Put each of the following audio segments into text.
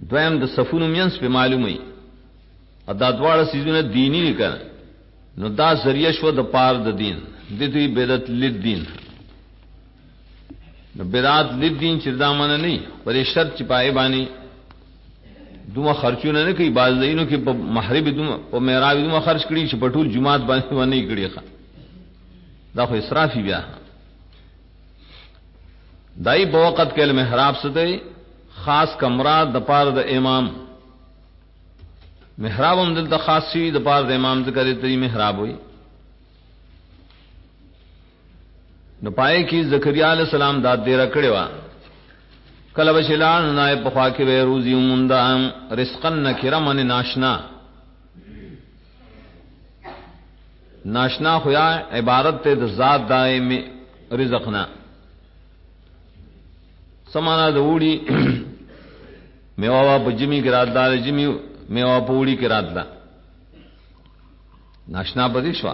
دویم د صفونو مینس په معلومي ادا دواړه سيزونه دینی نه کړه نو دا ذریعہ شو د پار د دین د دې بدعت للدین نو بدعت للدین چې دا معنی نه پرې شرط چې پای باندې دوه خرچونه نه کوي باز دینو کې په محرب دوه او معراج دوه خرچ کړي چې په ټول جمعات باندې ونه کړي دا خو اسرافي بیا دای په وخت کې محراب ستې خاص کمره د پار د امام محراب هم دلته خاص شي د پار د امام ذکر ته محراب وي نو پای کې زکریا علیہ السلام داد دې رکړې وا کله بشلان نای په خوا کې وې روزي موندا رزقن نکرمن ناشنا ناشنا خویا عبارت ته د ذات دائم رزقنا سمانا د وړي میوا په جمی کې رات دار جمی میوا په وړي کې رات دا ناشنا پدې شو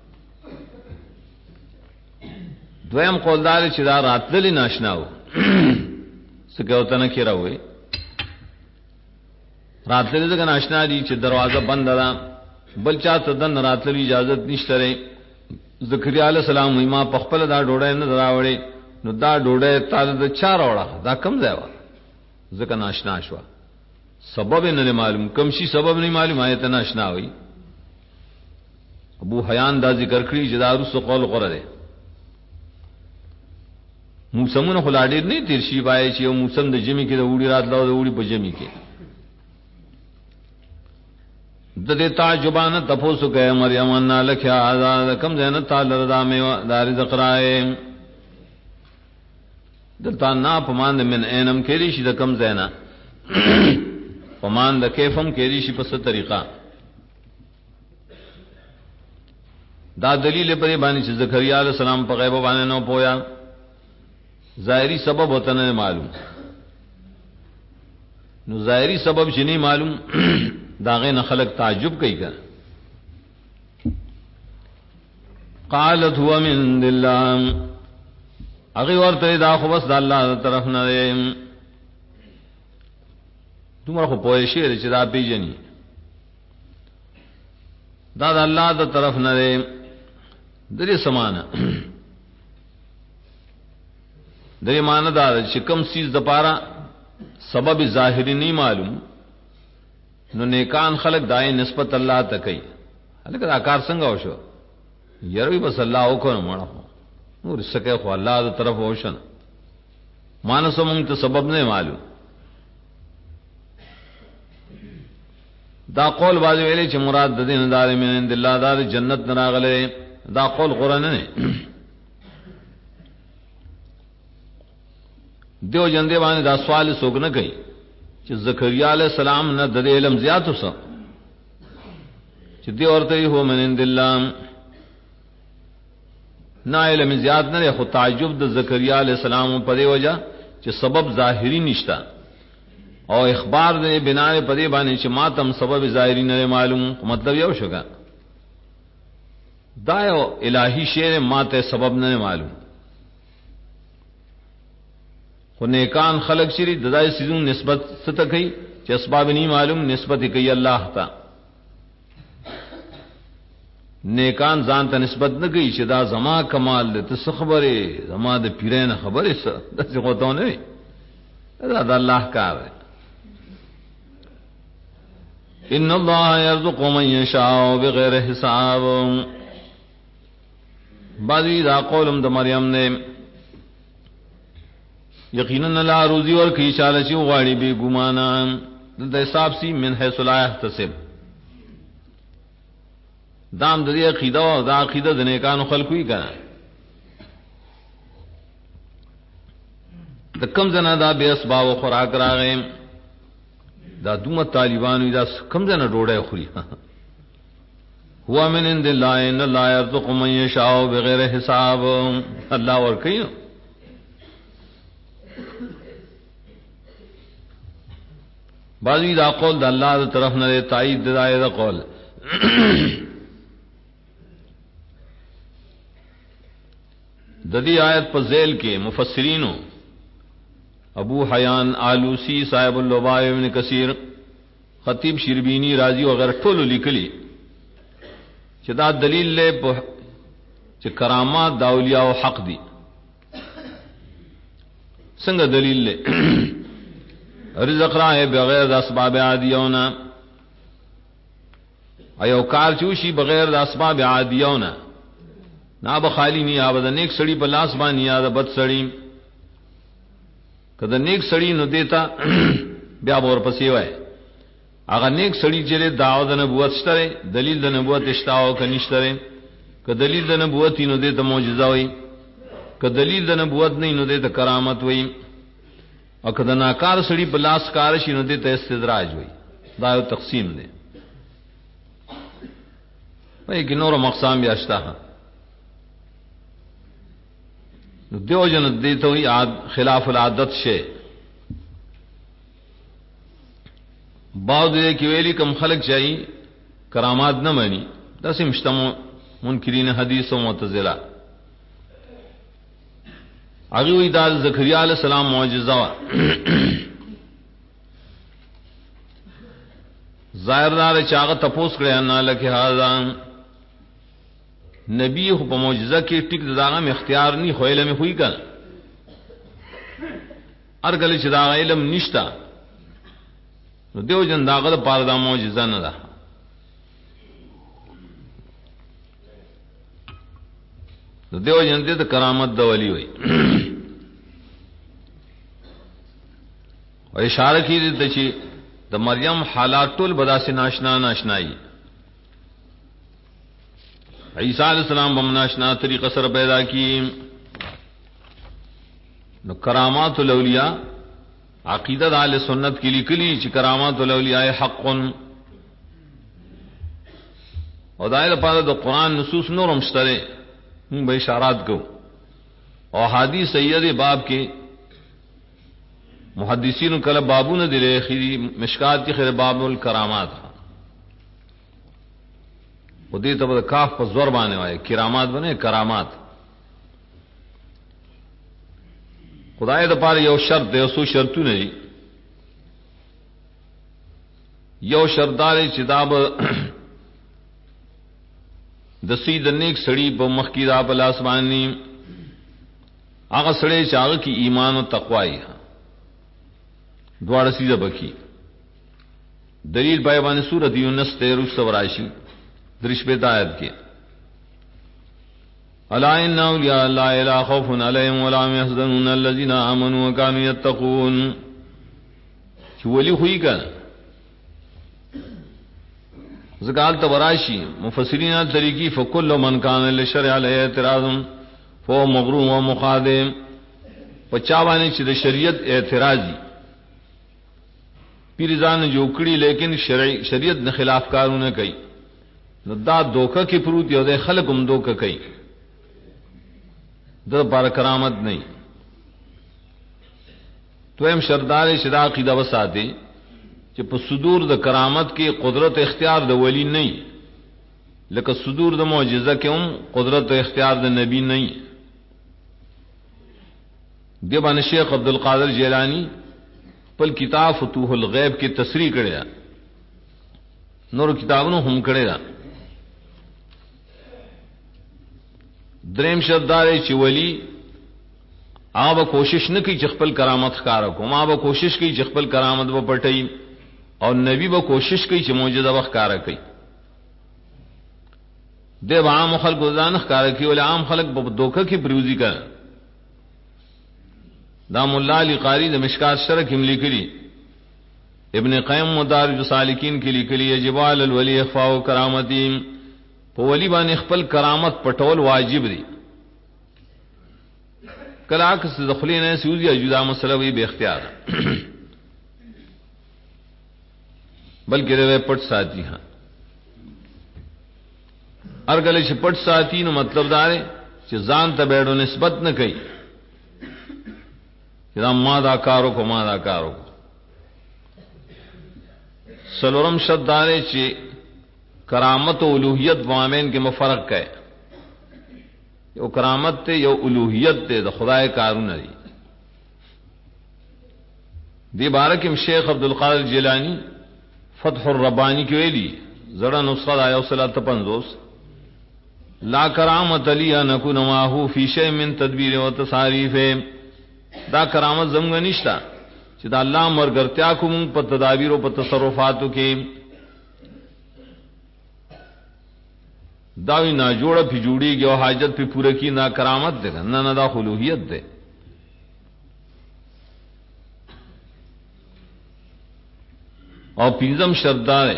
دویم قولدار چې دا راتللی ناشنا و سکه وته نه کېرا وې راتللی څنګه ناشنا دي چې دروازه بند ده بل چا ته د راتللی اجازه نشته لري زکریا علیہ السلام ما په خپل دا ډوډۍ نه دراوړې نو دا ډوډۍ تعالی د چا راوړه دا کم ځای و ځکه ناشنا شو سبب نه معلوم کم شي سبب نه معلوم آیت ناشنا وي ابو حیان دا ذکر کړی چې دا رسو قول قره ده موسمونه خلاډې نه تیر شي وای چې یو موسم د جمی کې د وړي رات لاو د وړي په جمی کې د دې تعجبانه تفوسو کې مریم ان لکھیا آزاد کم زنه تعالی رضا مې دار ذکرای دلته نا پمان من انم کېری شي د کم زینا پمان د کیفم کېری شي په ست طریقہ دا دلیل پرې باندې چې زکریا علیہ السلام په غیب باندې نو پویا ظاهری سبب ہوتا نه معلوم نو ظاهری سبب چې نه معلوم داغه نه خلق تعجب کوي ګر قالت هو من الله اغه ورته دا خو بس د الله طرف نه دی دومره خو پوه شي چې دا پیژني دا د الله د طرف نه دی درې سمانه درې معنی دا چې کوم سیز د پاره سبب ظاهری نه معلوم نو نیکان خلق دای نسبت الله ته کوي هلکه دا کار څنګه وشو یروي بس الله وکړو مړه نور سکه خو الله د طرف وشن مانسو مونږ ته سبب نه معلوم دا قول باز ویلې چې مراد د دین دار من الله دار جنت نه راغله دا قول قران نه دیو جندې باندې دا سوال سوګ نه کوي چې زکریا علیہ السلام نه د علم زیات وسه چې دی ورته هو من الله نا علم زیاد نه خو تعجب د زکریا علیہ السلام په دی وجہ چې سبب ظاهری نشتا او اخبار دې بنا په دی باندې چې ماتم سبب ظاهری نه معلوم مطلب یو شوګه دا یو الہی شی ماته سبب نه معلوم خو نیکان خلق شری ددای سيزون نسبت ست کوي چې اسباب نه معلوم نسبت کوي الله ته نیکان ځان ته نسبت نه کوي چې دا زما کمال دې ته خبره زما د پیرین خبره څه دغه غوته نه وي دا د الله کار دی ان الله يرزق من يشاء بغیر حساب بعضی دا قولم د مریم نے یقینا لا روزی ور کی چاله چې غواړي به ګمانا د حساب سی من حيث لا يحتسب دام د دې عقیده او د عقیده د نیکانو خلقو یې کړه د کم زنه دا به اسباب او خوراک راغې دا دومره طالبانو دا کم زنه ډوډۍ خوري هو من عند الله ان الله يرزق من يشاء بغیر حساب الله ور کوي بعضی دا قول د الله تر طرف نه تایید د دا قول د دې آیت په ذیل کې مفسرینو ابو حیان آلوسی صاحب اللباب ابن کثیر خطیب شربینی رازی وغیرہ ټول لیکلی چې دا دلیل له چې کرامات د اولیاء او حق دي. څنګه دلیل له رزق راه بغیر د اسباب عادیونه ایو کار چوشي بغیر د اسباب عادیونه نا بخالی نی آبد نیک سړی په لاس باندې یا د بد سړی کله نیک سړی نو دیتا بیا ور پسې وای هغه نیک سړی چې دعوت د نبوت شته دلیل د نبوت شته او کنيشته که دلیل د نبوت نو دیتا معجزه وای که دلیل د نبوت نه نو دیتا کرامت وای او که د ناکار سړی په لاس کار شي نو دیتا استدراج وای. دا یو تقسیم دی وای کی نور مقسم بیا شته نو دیو جن دیتا ہوئی خلاف العادت شے باو دے کی ویلی کم خلق چاہی کرامات نہ مانی دسی مشتم منکرین حدیث و معتزلہ آگے ہوئی دا زکریا علیہ السلام معجزہ ظاہر دار چاغت تپوس کرے انا لکہ حاضان نبی خو په معجزه کې ټیک دغه م اختیار نه خو علم خوې کړ ارګل چې دا علم نشتا نو دیو جن داغه په دا معجزه نه ده. نو دیو جن دې کرامت د ولی وي او اشاره کړي ته چې د مریم حالات ټول بداسه ناشنایی عیسیٰ علیہ السلام بمناشنا طریقہ سر پیدا کی نو کرامات الاولیاء عقیدہ اہل سنت کی لکلی چی کرامات الاولیاء حق اور دائر پارا دو قرآن نصوص نور مشترے بے اشارات کو اور حدیث سید باب کے محدثین کل بابو نے دلے خیری مشکات کی خیر باب الکرامات وہ دی تب کاف پر زور بانے والے کرامات بنے کرامات خدای د پاره یو شرط دی اوسو شرطونه دي یو شرطدار چې دا به د سید نیک سړی په مخ کې دا په لاس باندې هغه سړی چې هغه کې ایمان او تقوا یې دواړه سیده بکی دلیل پای باندې سورۃ یونس 13 درش پہ آیت کے الا ان اولیاء اللہ لا خوف علیہم ولا هم يحزنون الذين آمنوا وكانوا يتقون چې ولی ہوئی کا زکال تبراشی مفسرین طریقی فکل من کان للشرع علیہ اعتراض فهو مغروم ومخادم پچاوانی چې د شریعت اعتراضی پیرزان جو کړي لیکن شریعت نه خلاف کارونه کوي نو دا دوکه کی پروت یو دے خلق هم دوکه کوي د بار کرامت نہیں تو ایم شردار شدا عقیدہ وساتے چې په صدور د کرامت کې قدرت اختیار د ولی نه لکه صدور د معجزه کې هم قدرت او اختیار د نبی نه دی باندې شیخ عبد القادر جیلانی په کتاب فتوح الغیب کې تصریح کړی نور کتابونو هم کړی دریم شردار چې ولی هغه کوشش نه کوي چې خپل کرامت ښکارا کوم هغه کوشش کوي چې خپل کرامت و پټي او نبی به کوشش کوي چې معجزه و ښکارا کوي د عام خلق ځان ښکارا کوي ول عام خلق په دوکه کې بروزي کا دا مولا علی قاری د مشکات شرح کې لیکلي ابن قیم مدارج السالکین کې لیکلي یجب علی الولی اخفاء کرامتی په ولی باندې خپل کرامت پټول واجب دی کله عکس دخلینه سعودی جدا مسله وی به اختیار بلکې دوی پټ ساتي ها ارګل چې پټ ساتي نو مطلب دا دی چې ځان ته بیړو نسبت نه کوي دا ما دا کارو کو ما دا کارو سلورم شدارے چې کرامت و الوہیت وامین کے مفرق ہے یو کرامت تے یو الوہیت تے دا خدای کارون دی دی بارکم شیخ عبدالقادر جیلانی فتح الربانی کی ویلی زڑا نسخہ آیا 350 لا کرامت لی ان اکون معه فی شیء من تدبیر و تصاریف دا کرامت زمغه نشتا چې دا الله مرګرتیا کوم په تدابیر او په تصرفاتو کې داوی نا جوړه پی جوړیږي او حاجت پی پوره کی نا کرامت ده نه نه دا خلوہیت ده او پینځم شرط ده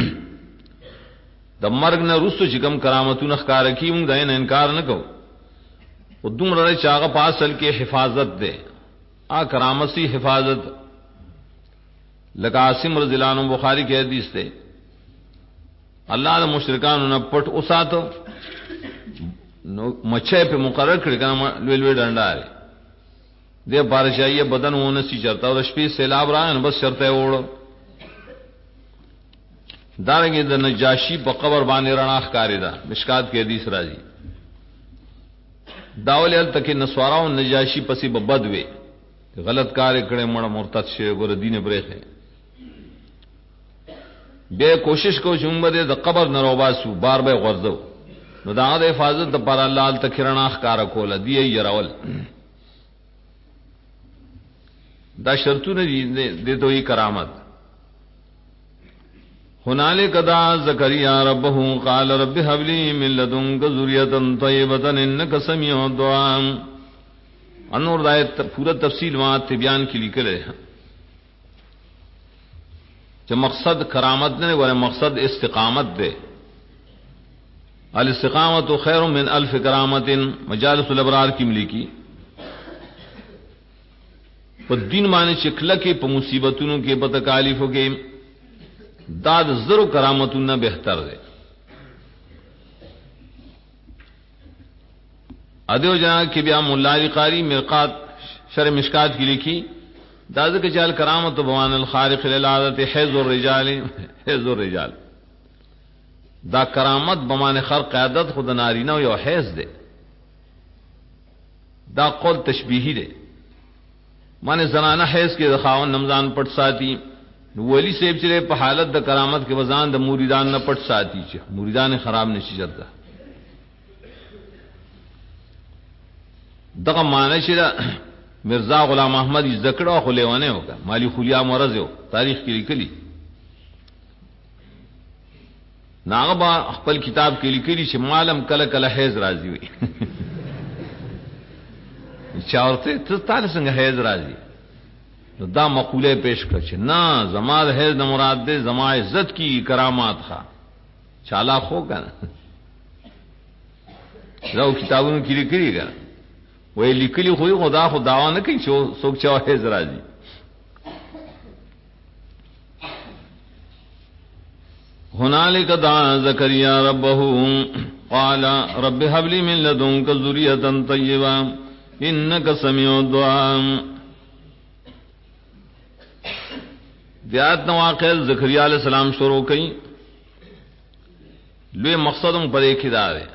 د مرګ نه رسو چې کوم کرامتونه ښکار کی موږ دا نه انکار نه کوو او دومره چاغه پاسل کې حفاظت ده آ کرامت سی حفاظت لکه عاصم رضی اللہ عنہ بخاری کی حدیث تے اللہ نے مشرکان نے پٹ اوساتو مچھے پہ مقرر کړی کنه لوی لوی ډنډاره دې بارشایه بدن ونه سی چرتا او شپې سیلاب راغی بس چرته وړو دارنګه د نجاشی په قبر باندې رڼا ښکاری دا مشکات کې حدیث راځي داول ال تک نسواراو نجاشی پسې بد وي غلط کار کړي مړ مرتد شي ګور دین برېخه بے کوشش کو چومبه د قبر نه روباسو بار به غرزو نو دا د حفاظت د پر الله ال تکرنا ښکارا کول دی يرول دا شرطونه دي دوی کرامت هنالک دا زکریا ربه قال رب هب لي من لدنك ذريه طيبه انك سميع الدعاء انور دایت پورا تفصیل وہاں بیان کی لکھل ہے جو مقصد کرامت نے وہ مقصد استقامت دے الاستقامت خیر من الف کرامت مجالس الابرار کی ملکی په دین باندې چکله کې په مصیبتونو کې په تکالیفو کې داد زرو کرامتونه بهتر ده ادیو جنا کہ بیا مولا علی قاری مرقات شرح مشکات کی لکھی داز کے چال کرامت بوان الخارق للعادت حیض الرجال دا کرامت بمان خرق عادت خود نارینہ یو حیض دے دا قول تشبیہی دے مانے زنانہ حیض کے دخاون نمزان پٹ ساتی ولی سیب چلے پا حالت دا کرامت کے وزان دا موریدان نہ پٹ ساتی چھ موریدان خراب نشی جاتا دغه معنی چې مرزا غلام احمد زکړه خو لیوانه وکړه مالی خلیا مرز یو تاریخ کې لیکلی ناغه با خپل کتاب کې لیکلی چې مالم کله کله حیض راځي وي چاورته ته تاسو څنګه حیض راځي نو دا مقوله پیش کړ چې نه زما د حیض نه مراد ده زما عزت کی کرامات ښا چالا خو کنه راو کتابونو کې لیکلی ګر وی لیکلی خوی خدا دعوا نہ کہیں سوک چاہے ذرا جی هنالک دعا زکریا ربہ قال رب هب لي من لدنك ذریة طیبة انك سمیع الدعاء دیات نواقع زکریا علیہ السلام شروع کئی لوی مقصدم پر ایک ہی دار ہے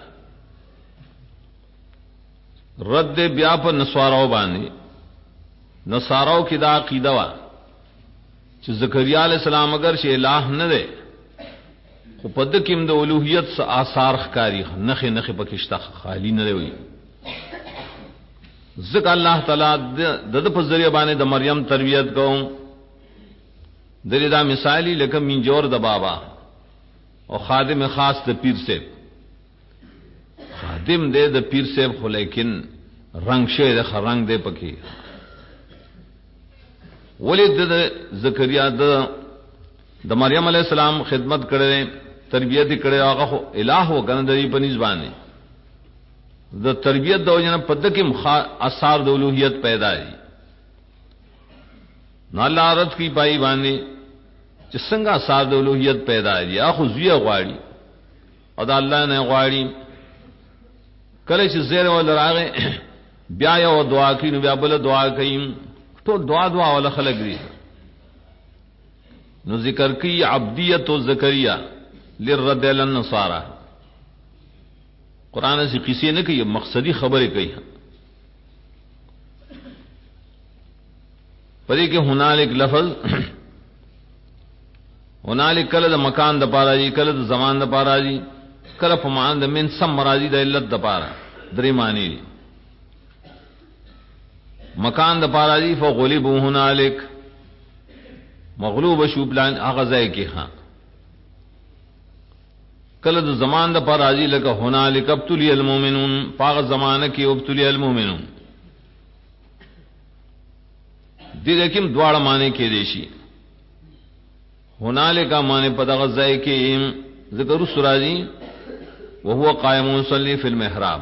رد بیا پر نسواراو باندې نصاراو کی دا عقیدہ وا چې زکریا علیہ السلام اگر چې الہ نه ده خو پد کیم د اولوہیت س آثار ښکاری نخ نخ پکشتا خالی نه وي ذکر الله تعالی د په ذریعہ باندې د مریم تربیت کوم دلیدا مثالی لکه منجور د بابا او خادم خاص د پیر سے خادم دے د پیر صاحب خو لیکن رنگ شه د رنگ دے پکی ولید د زکریا د مریم علیہ السلام خدمت کړي تربیت کړي هغه خو الہ و کنه د پنځ باندې د تربیت د وجنه پد کې اثار د اولوہیت پیدا دي نو الله عادت کی پای باندې چې څنګه اثار د اولوہیت پیدا دي اخو زیه غواړي او د الله نه غواړي کله چې زیر ول راغې بیا یو دعا کوي نو بیا بل دعا کوي ټول دعا ولا خلق دي نو ذکر کی عبدیت و زکریا للرد للنصارى قرآن سے قصے نہ کہ مقصدی خبریں کہی پدې کې هنالک لفظ هنالک کله د مکان د پاره دی، کله د زمان د پاره دی، کله په معنا د من سم مرادی د علت د پاره، درې معنی دي. مکان د پاره دی فغلبوا هنالک، مغلوب شو پلان هغه ځای کې. ها کله د زمان د پاره دی لکه هنالک ابتلی المؤمنون، پاغه زمانہ کې ابتلی المؤمنون. دې کوم دواړه معنی کې دي شي. هنالک معنی په دغه ځای کې ذکر سراجی وهو قائم يصلي في المحراب.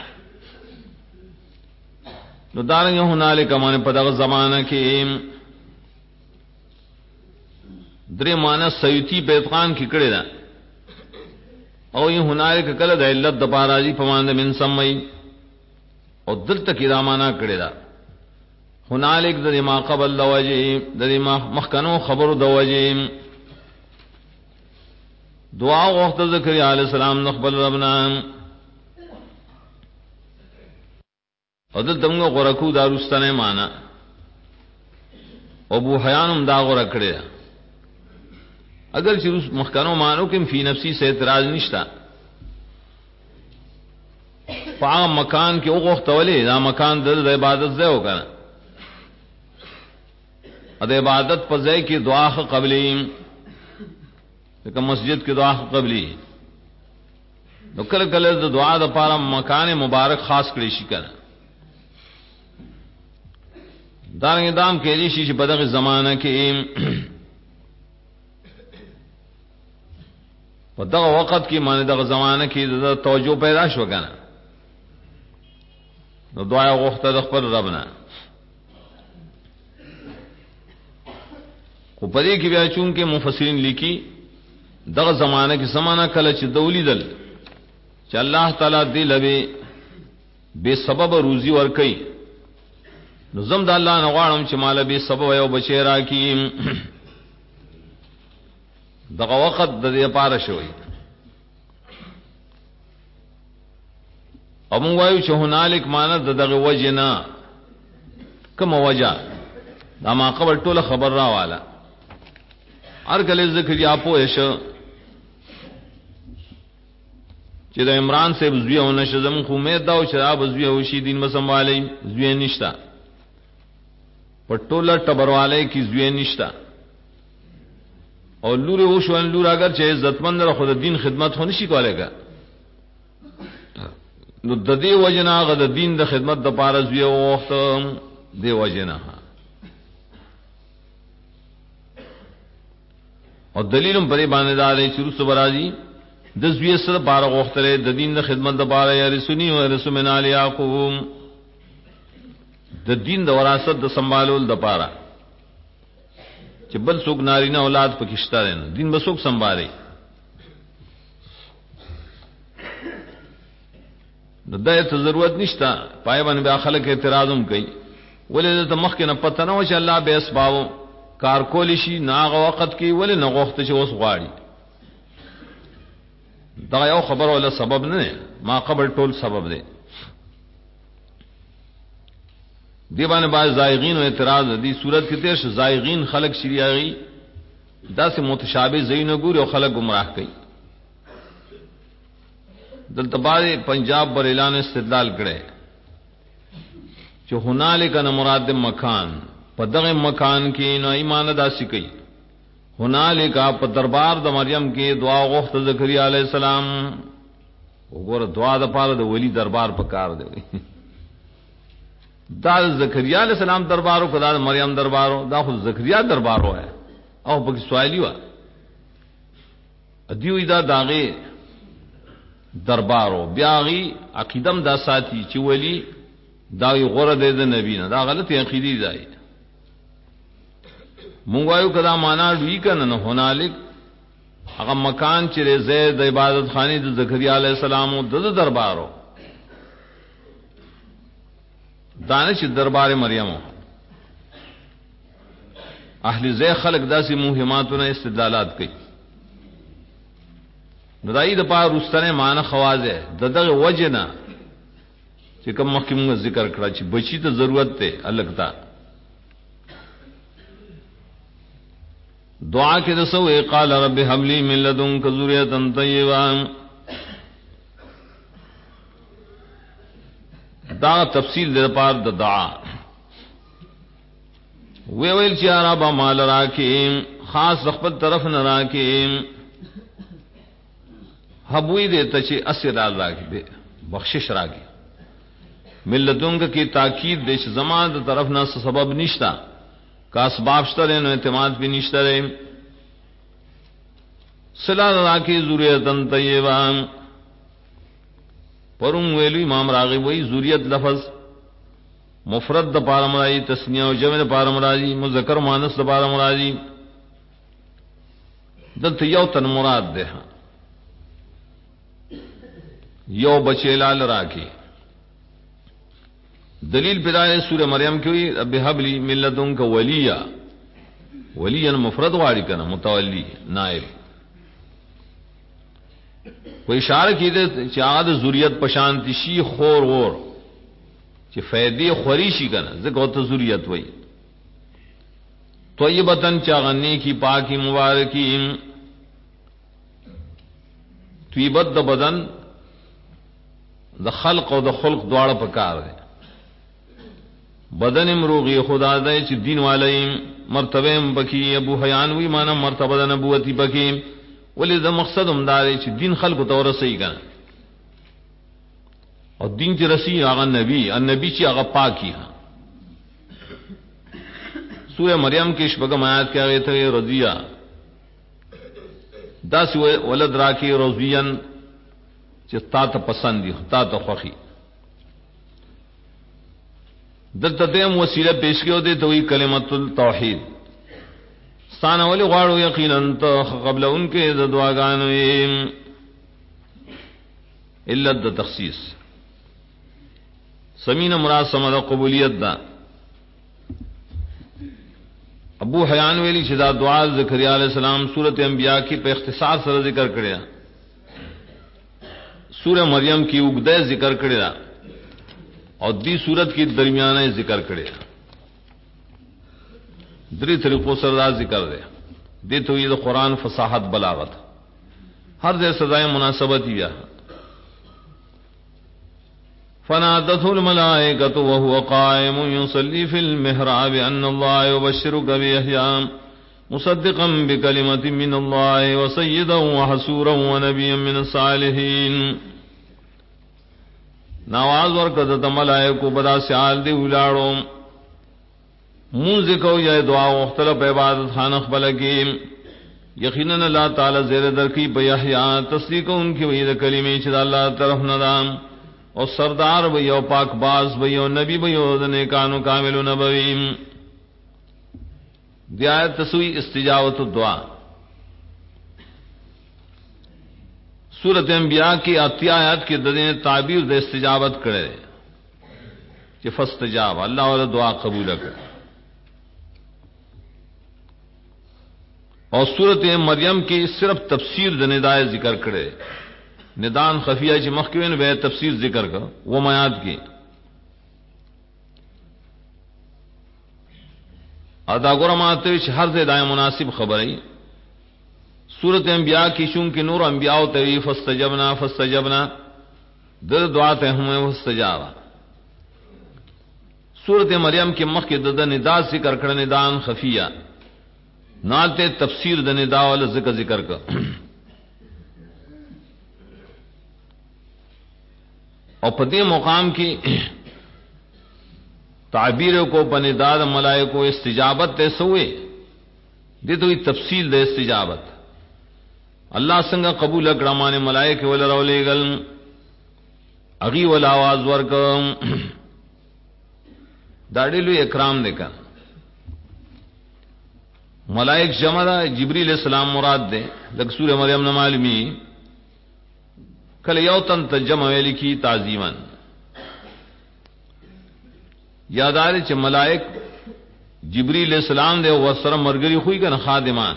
نو دارنګ هنالک معنی په دغه زمانہ کې درې معنی سیوطی په اتقان کې کړی دا، او یہ هنالک کله د علت د پاره دی په معنی من سمای، او دلته کې دا معنی کړی دا هنالک د ما قبل د وجه د ما مخکنو خبرو د وجه. دعا وخت زکریا علیہ السلام نقبل ربنا، او دلته موږ غورکو دارستانه معنا ابو حیانم دا غور کړی. اگر چې مخکنو مانو کې فی نفسی سے اعتراض نشتا، په مکان کې وغوښته ولې دا مکان د عبادت ځای وکړه، د عبادت په ځای کې دعا قبلې، لکه مسجد کې دعا قبلې، نو کله کله د دعا د پاره مکان مبارک خاص کړی شي کنه. دارنګ دام کې دي شي چې په دغه زمانہ کې په دغه وخت کې معنی دغه زمانہ کې د توجه پیدا شو کنه، نو دعا غوښته د خپل ربنا. خو په دې کې بیا چون کې مفسرین لیکي دغه زمانہ کې زمانہ کله چې دولیدل چې الله تعالی دې لبه به سبب روزي ور کوي، نو زم د الله نه غواړم چې مال به سبب یو بچی راکې. دغه وخت د دې پاره شوی، او موږ وایو چې هنالک معنی د دغه وجه نه کوم وجه دا ما قبل ټوله خبر راواله. هر کله زکریا په شو چې د عمران سے زوی او نشزم خو مې دا او شراب زوی او شي دین مسموالی زوی نشتا، په ټوله ټبرواله کې زوی نشتا، او لور او شوان لور اگر چې عزتمند را خود دین خدمت خو نشي کولای کا، نو د دې وجنا غد دین د خدمت د پاره زوی او وخت دی وجنا. او دلیلم پرې باندې دا دی چې رسول برازي د زوی سره بار غوښتل د دین د خدمت د پاره یا رسونی او رسومن علی یعقوب د دین د وراثت د سنبالول د پاره چې بل څوک نارینه اولاد پکښتا دي، دین به څوک سنبالي. د دې ته ضرورت نشته، پای باندې به خلک اعتراضوم کوي ولې ته مخکې نه پته نه و چې الله به اسباب کار کولی شي، ناغه وخت کې ولې نه غوښته چې اوس غواړي. دا یو خبر ولا سبب نه، ما قبل ټول سبب دی. دی باندې باز زائغین او اعتراض دی صورت کې تیر زائغین خلق شریعی دا سے متشابه زین ګور او خلق گمراه کوي. دلته باندې پنجاب بر اعلان استدلال کړي چې هنالک ان مراد مکان، په دغه مکان کې نو ایمان داسي کوي. هنالک په دربار د مریم کې دعا غوښته زکریا علیہ السلام. وګوره دعا د پاره د ولی دربار په کار دی. دا زکریا علیہ السلام دربارو کدا مریم دربارو، دا خو زکریا دربارو ہے او پکې سوالی وا دیوی دا داغه دربارو بیاغي عقیدم دا ساتي چې ولی دا غره د نبی نه، دا غلطی عقیدی دی. مونږ وایو کدا معنا دوی کنه نه هنالک هغه مکان چې زید عبادت خانه د زکریا علیہ السلام د دربارو، دانش دربار مریم. اهل زی خلق داسې موهماتونه استدلالات کوي. ندای د پاره رستنه معنی خوازه دغه وجنه چې کوم مخکې موږ ذکر کړی چې بچی ته ضرورت ته الګ تا دعا کې د سوې قال رب هب لي من لدنك ذرية طيبة. دا تفصیل د پاره د دعا ویل چې رب مال راکې خاص خپل طرف نه راکې حبوی دې ته چې اسر راکې دې بخشش راکې ملتونګ کی تاکید دې زمان د طرف نه سبب نشتا کا اسباب شته نو اعتماد به نشته صلا راکې ذریه طیبه. پرم ویلو امام راغب وی ذریت لفظ مفرد د پاره مرادی تسنیه او جمع د پاره مرادی مذکر مؤنث د پاره مرادی دلته یو تن مراد ده یو بچی لال راکی. دلیل بدايه سورہ مریم کی ہوئی رب هب لي من لدنك وليا وليا مفرد واڑی کنا متولی نائب کوئی اشارہ کی دے چاد ذریت پشانتی شی خور غور چې فیدی خوریشی کنا ذکر تو ذریت وئی طیبتن چاغنی کی پاکی مبارکی طیبت د بدن د خلق او د خلق دواړه پکار دي. بدن مروغی خدا دے چې دین والے مرتبه بکی ابو حیان وی معنی مرتبه د نبوتی بکی ولی دا مقصد امدار چې دین خلق تو رسئی کنا اور دین کی رسی هغه نبی النبی چې هغه پاکی ها. سورہ مریم کې شپږم آیات کې هغه ته رضیہ داس ولد راکی رضیان چې تا ته پسند دي تا ته خوخي دلته دیم وسیله پیش کېو دي ته وی کلمۃ التوحید ستانه ولي غواړو یقینا ته قبل انکه د دعاګانو الا د تخصیص سمین مراد سمد قبولیت دا. ابو حیان ویلی چې دا دعا زکریا علیہ السلام سورۃ انبیاء کی په اختصار سره ذکر کړی سورہ مریم کی وګدې ذکر کړی اور دی صورت کی درمیانہ ذکر کړی دری طریقوں سره ذکر دے دیت ہوئی دا قرآن فصاحت بلاغت ہر دے سزائے مناسبت یا فنادته الملائکۃ وهو قائم يصلي في المحراب ان الله يبشرك بيحيى مصدقا بكلمة من الله وسيدا وحسورا ونبيا من الصالحين. نواز ورکد د ملائکو بدا سیال دی ولاړو موزه کو یا دعا مختلف عبادت خانخ بلکی یقینا اللہ تعالی زیر در کی بیحیا تصدیق ان کی وحید کلمې چې اللہ طرف ندام اور سردار بھئی او پاک باز بھئی او نبی بھئی او نیکانو کامل نبوی. دی آیت تسوی استجابت الدعا. سورۃ انبیاء کی آتی آیات کی ددین تعبیر د استجابت کرے کہ فاستجاب اللہ والا دعا قبول کر. اور سورۃ مریم کی صرف تفسیر د ندائے ذکر کرے ندان خفیہ چې مخکوین به تفسیر ذکر کر وہ میات کی ادا ګرماته چې هر ځای دای مناسب خبرې سورۃ انبیاء کی چون کہ نور انبیاء او ته فاستجبنا د دعا ته هم واستجاب. سورۃ مریم کې مخکې د ندا ذکر کړه ندان خفیہ نالته تفسیر د ندا ول ذکر کر اور پدی مقام کی تعبیر کو بنداد ملائکو استجابت تے سوئے دی تو تفصیل دے استجابت اللہ سنگا قبول اکرمان ملائک ولا رولے گل اغي ولا आवाज ورک داڑی لو اکرام دے کر ملائک جمع جبریل السلام مراد دے لگ سورہ مریم نہ معلومی کل یوتن تجمع ویلی کی تعظیما یادار چ ملائک جبریل السلام دے وسر مرگری ہوئی کن خادمان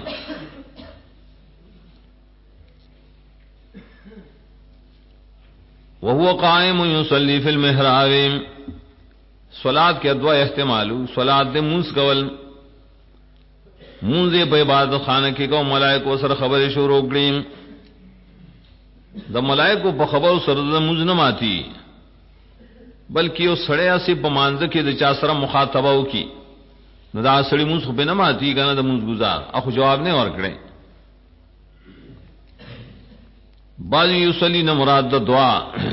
وهو قائم يصلي في المحراب صلاۃ کے ادوا احتمال صلاۃ دے منس کول مونږه په عبادت خانه کې کو ملائکه سره خبرې شروع کړې د ملائکه په خبرو سره د مونږ نه ماتي بلکې یو سړی اسی په مانځ کې د چا سره مخاطبه وکي نو دا سړی مونږ خو به نه ماتي کنه د مونږ گزار اخو جواب نه ورکړي بعض یصلی نه مراد د دعا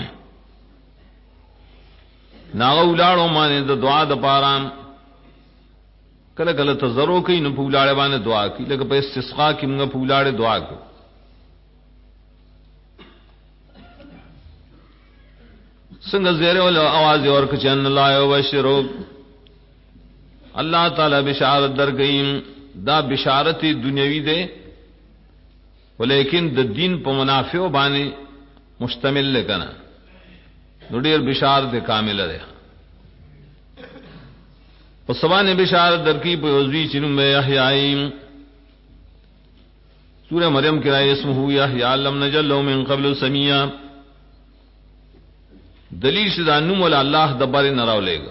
ناغه ولاړو باندې د دعا د پاره کله کله تزرو کوي نو پولاړه باندې دعا کوي لکه په استسقا کې موږ پولاړه دعا کوي څنګه زیره ول आवाज ورک چې ان الله یبشرو الله تعالی بشارت درګیم دا بشارت دنیوي ده ولیکن د دین په منافع باندې مشتمل لکنه نو ډیر بشارت کامله ده په سبانه بشارت درکې په وزوی چې نوم یحیی سورہ مریم کې راځي اسمه یحیی لم نجل له من قبل سمیا دلیل شدا نوم ول الله د بارے نه راولېګ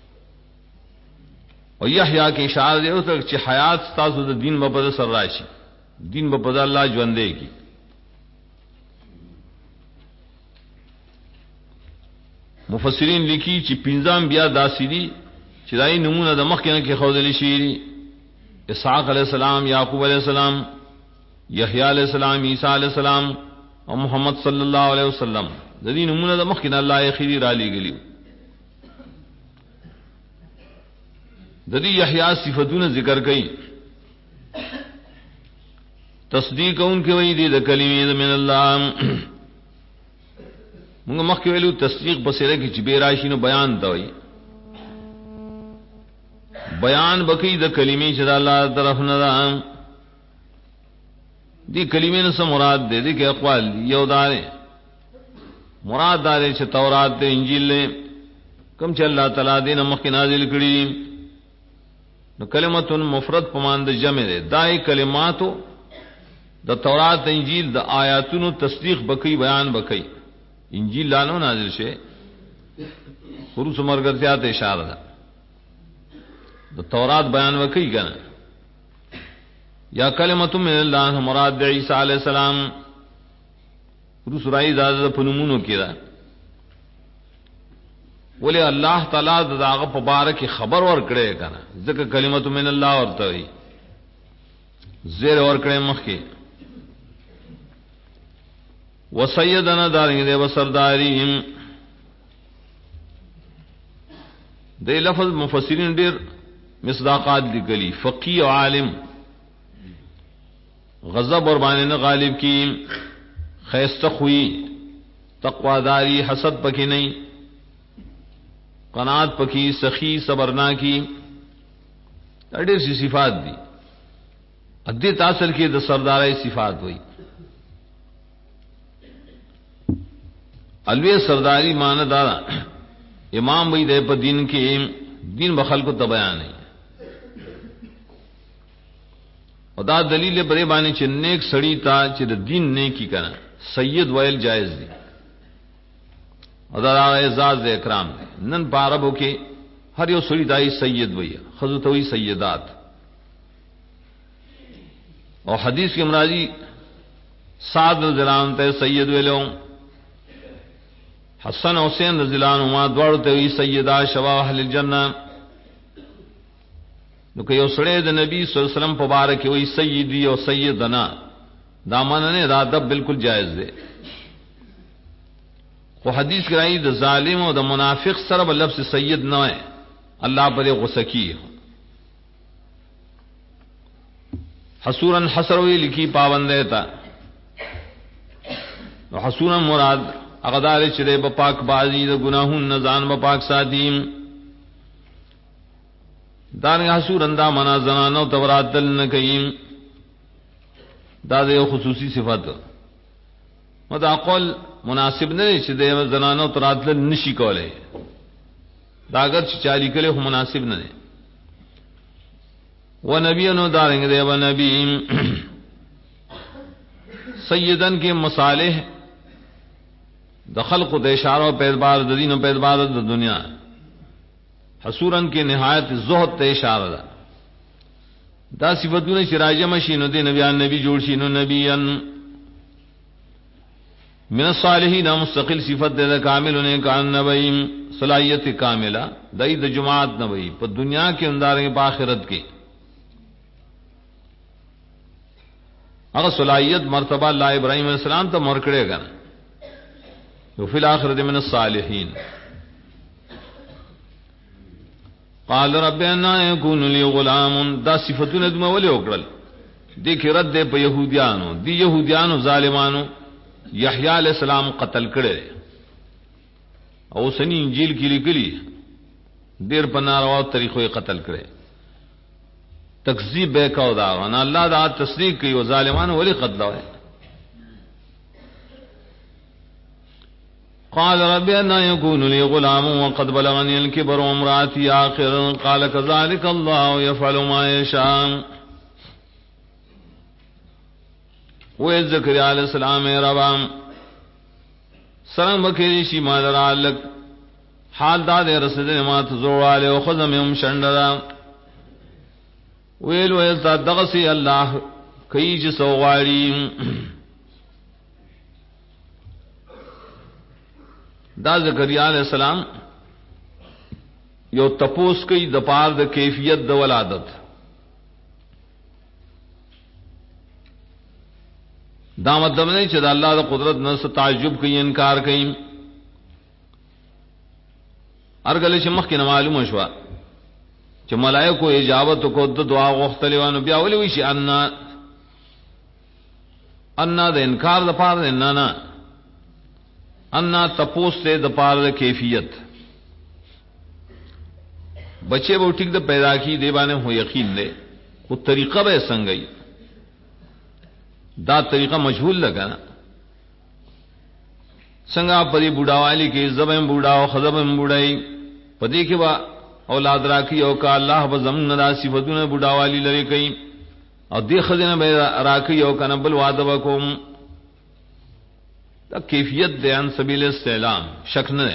او یحیی کې اشاره دی او چې حیات تاسو د دین په سر راشي دین په الله ژوندې کی مفسرین لیکي چې پنځم بیا داسې چې دای نمونه د مخکنه کې خوذلی شي اسحاق علیہ السلام یعقوب علیہ السلام یحیی علیہ السلام عیسی علیہ السلام او محمد صلی الله علیه وسلم د دې نمونه د مخکنه الله یې خیر را لېګلی د دې یحیی صفاتونه ذکر کړي تصدیق اون کې وایي د کلمې من الله موږ مخکې ویلو تصدیق بصیره کې چې به راشي نو بیان دا وایي بیان بکی د کلمې چې د الله طرف نه ده دی کلمې نه څه مراد ده دي کې اقوال یو داري مراد داري چې تورات د انجیل له کوم چې الله تعالی دې نه مخکې نازل کړي نو کلمۃ مفرد په معنی د جمع ده دای کلماتو د تورات د انجیل د آیاتونو تصدیق بکی بیان بکی انجیل لانو نازل شه خروج مرګرتیا ته اشاره ده د تورات بیان وکي کنه یا کلمۃ من الله مراد د عیسی علیہ السلام رسولای زاد پنمونو کړه ولی الله تعالی دغه په باره کې خبر ور کړی کنه ځکه کلمۃ من الله ورته وي زیر ور کړی مخکې وسیدنا دارنګ دی وسرداریم د لفظ مفسرین ډیر مصداقات لګلی فقih او عالم غضب اور باندې نه غالب کی خیسته خوئی تقوا داری حسد پکې نه قناعت پکې سخی صبرنا کی اډې صفات دي ادي تاثر کې د سردارای صفات وای الوی سرداری معنی دارا امام وای د په دین کې دین بخل کو تبیان نه او دا دلیل پرې باندې چې نیک سړی تا چې د دین نیکی کنه سید ویل جائز دی او دا اعزاز د اکرام دی نن په عربو کې هر یو سړی دای سید وی خذو ته وی سیدات او حدیث کې مرادی سعد رضی اللہ عنہ ته سید ویلو حسن حسین رضی اللہ عنہما دوړ ته وی سیدا شوا اهل الجنه نو که یو سړی د نبی صلی الله علیه وسلم په باره کې وی سیدی او سیدنا دا معنی دا ادب بالکل جائز دی خو حدیث کې راځي د ظالم او د منافق سره په لفظ سید نه ہے الله پر غصه کی حسورن حسر وی لکی پابند تا نو حسورن مراد اغدار چې په پاک بازی د گناهونو نه ځان په پاک ساتیم دانګه حسورن دا منا زنانو توراتل نه کیم دا د خصوصي صفات مدا قول مناسب نه چې د زنانو توراتل نشي کوله دا اگر چې چالي کله هم مناسب نه دی و نبیانو دارنګ دی و نبی سیدن کې مصالح د خلق د اشاره په اعتبار د دین او په اعتبار د دنیا، حصورن کې نہایت زہد ته اشاره ده، دا صفتونه چې راجمه شي نو د نبی جوړ شي نو نبیان من الصالحین مستقل صفت ده کاملونه کان نبی صلاحیت کاملہ دای د جماعت نبی په دنیا کې اندارې په آخرت کې هغه صلاحیت مرتبہ اللہ ابراہیم علیہ السلام ته مرکړې غن او فی الاخرۃ من الصالحین قال رب انا يكون لي غلام دا صفاتونه دمه ولې وکړل دې کې رد په يهوديانو دي يهوديانو ظالمانو یحیی علیہ السلام قتل کړي او سنی انجیل کې لیکلي ډیر په ناروا طریقو قتل کړي تکذیب به کاو دا ونه الله دا تصدیق کوي او ظالمانو ولې قتل وای قال رب ان يكون لي غلام وقد بلغني الكبر وامراتي عاقر قال كذلك الله يفعل ما يشاء و زکریا علیہ السلام ربام سلام بکری شی مادر علق حال دا دے رسد ما تزوال او خزم شندرا ویل ویل تا دغسی اللہ کئی چ سوغاری دا زکریا علیہ السلام یو تپوس کئی د پار د کیفیت د ولادت دا مطلب نہیں چې د الله د قدرت نه تعجب کوي انکار کوي ارګل چې مخکې معلومه شو چې ملائکه اجابت کو د دعا غوښتلوانو بیا ولې وی شي ان د انکار د پاره نه ان تپوس ته د پاره د کیفیت بچے به ټیک د پیدا کی دی باندې هو یقین دی خو طریقه به څنګه دا طریقہ مجهول لگا څنګه پدی بوډاوالی کې زبم بوډا او خزبم بوډای پدی کې با اولاد راکی او کا الله به زمن دا صفاتونه بوډاوالی لري کوي او دې خزنه به راکی او کنه بل واده وکوم دا کیفیت بیان سبیل استعلام شک نه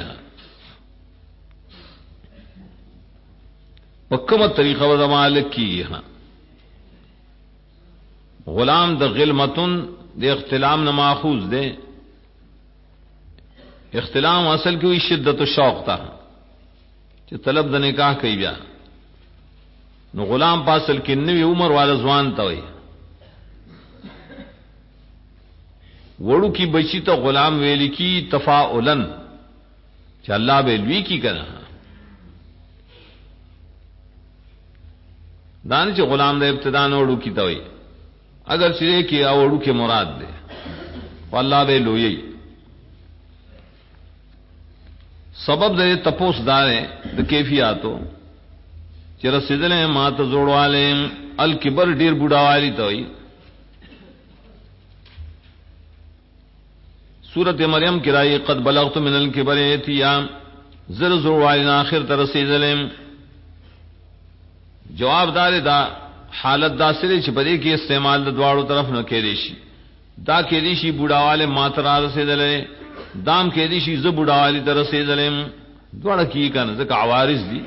پکمه طریقہ و مالک کی ہاں غلام د غلمتن د اختلام نه ماخوذ ده اختلام اصل کې وی شدت الشوق تا چې طلب د نکاح کوي بیا نو غلام پاسل کې نوې عمر والا ځوان تا وي وړو کی بچی ته غلام ویل کی تفاؤلن چې الله به لوی کی کنه دان چې غلام د ابتدا نو وړو کی تا وي اگر سرے کی اوڑو کے مراد دے واللہ بے لوئی سبب دے تپوس دارے د کیفیاتو چې رسیدلې ما ته جوړواله الکبر ډیر بوډاوالی ته وي سورۃ مریم کې راځي قد بلغت من الكبر اتیام زر جوړواله اخر ته رسیدلې جواب دار دا حالت دا سره چې پدې کې استعمال د دواړو طرف نه کېدی شي دا کېدی شي بوډاواله ماترا رسیدلې دام کېدی شي ز بوډاوالی تر رسیدلې دواړه کی کنه ځکه عوارض دي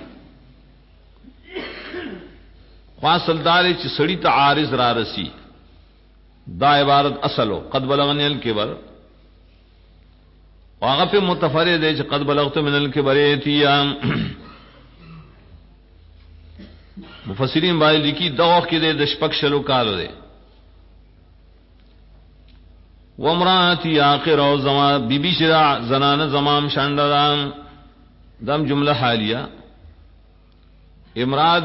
خاصل دار چې سړی ته عارض را رسی دا عبارت اصلو قد بلغنی الکبر واغه په متفرد دی چې قد بلغت من الکبر ایتیام مفسرین باندې لیکي دغه کې د شپک شلو کالو دی وامراتی آخر او زما بیبی شرع زنانه زمام شاندران دم جمله حالیه امراد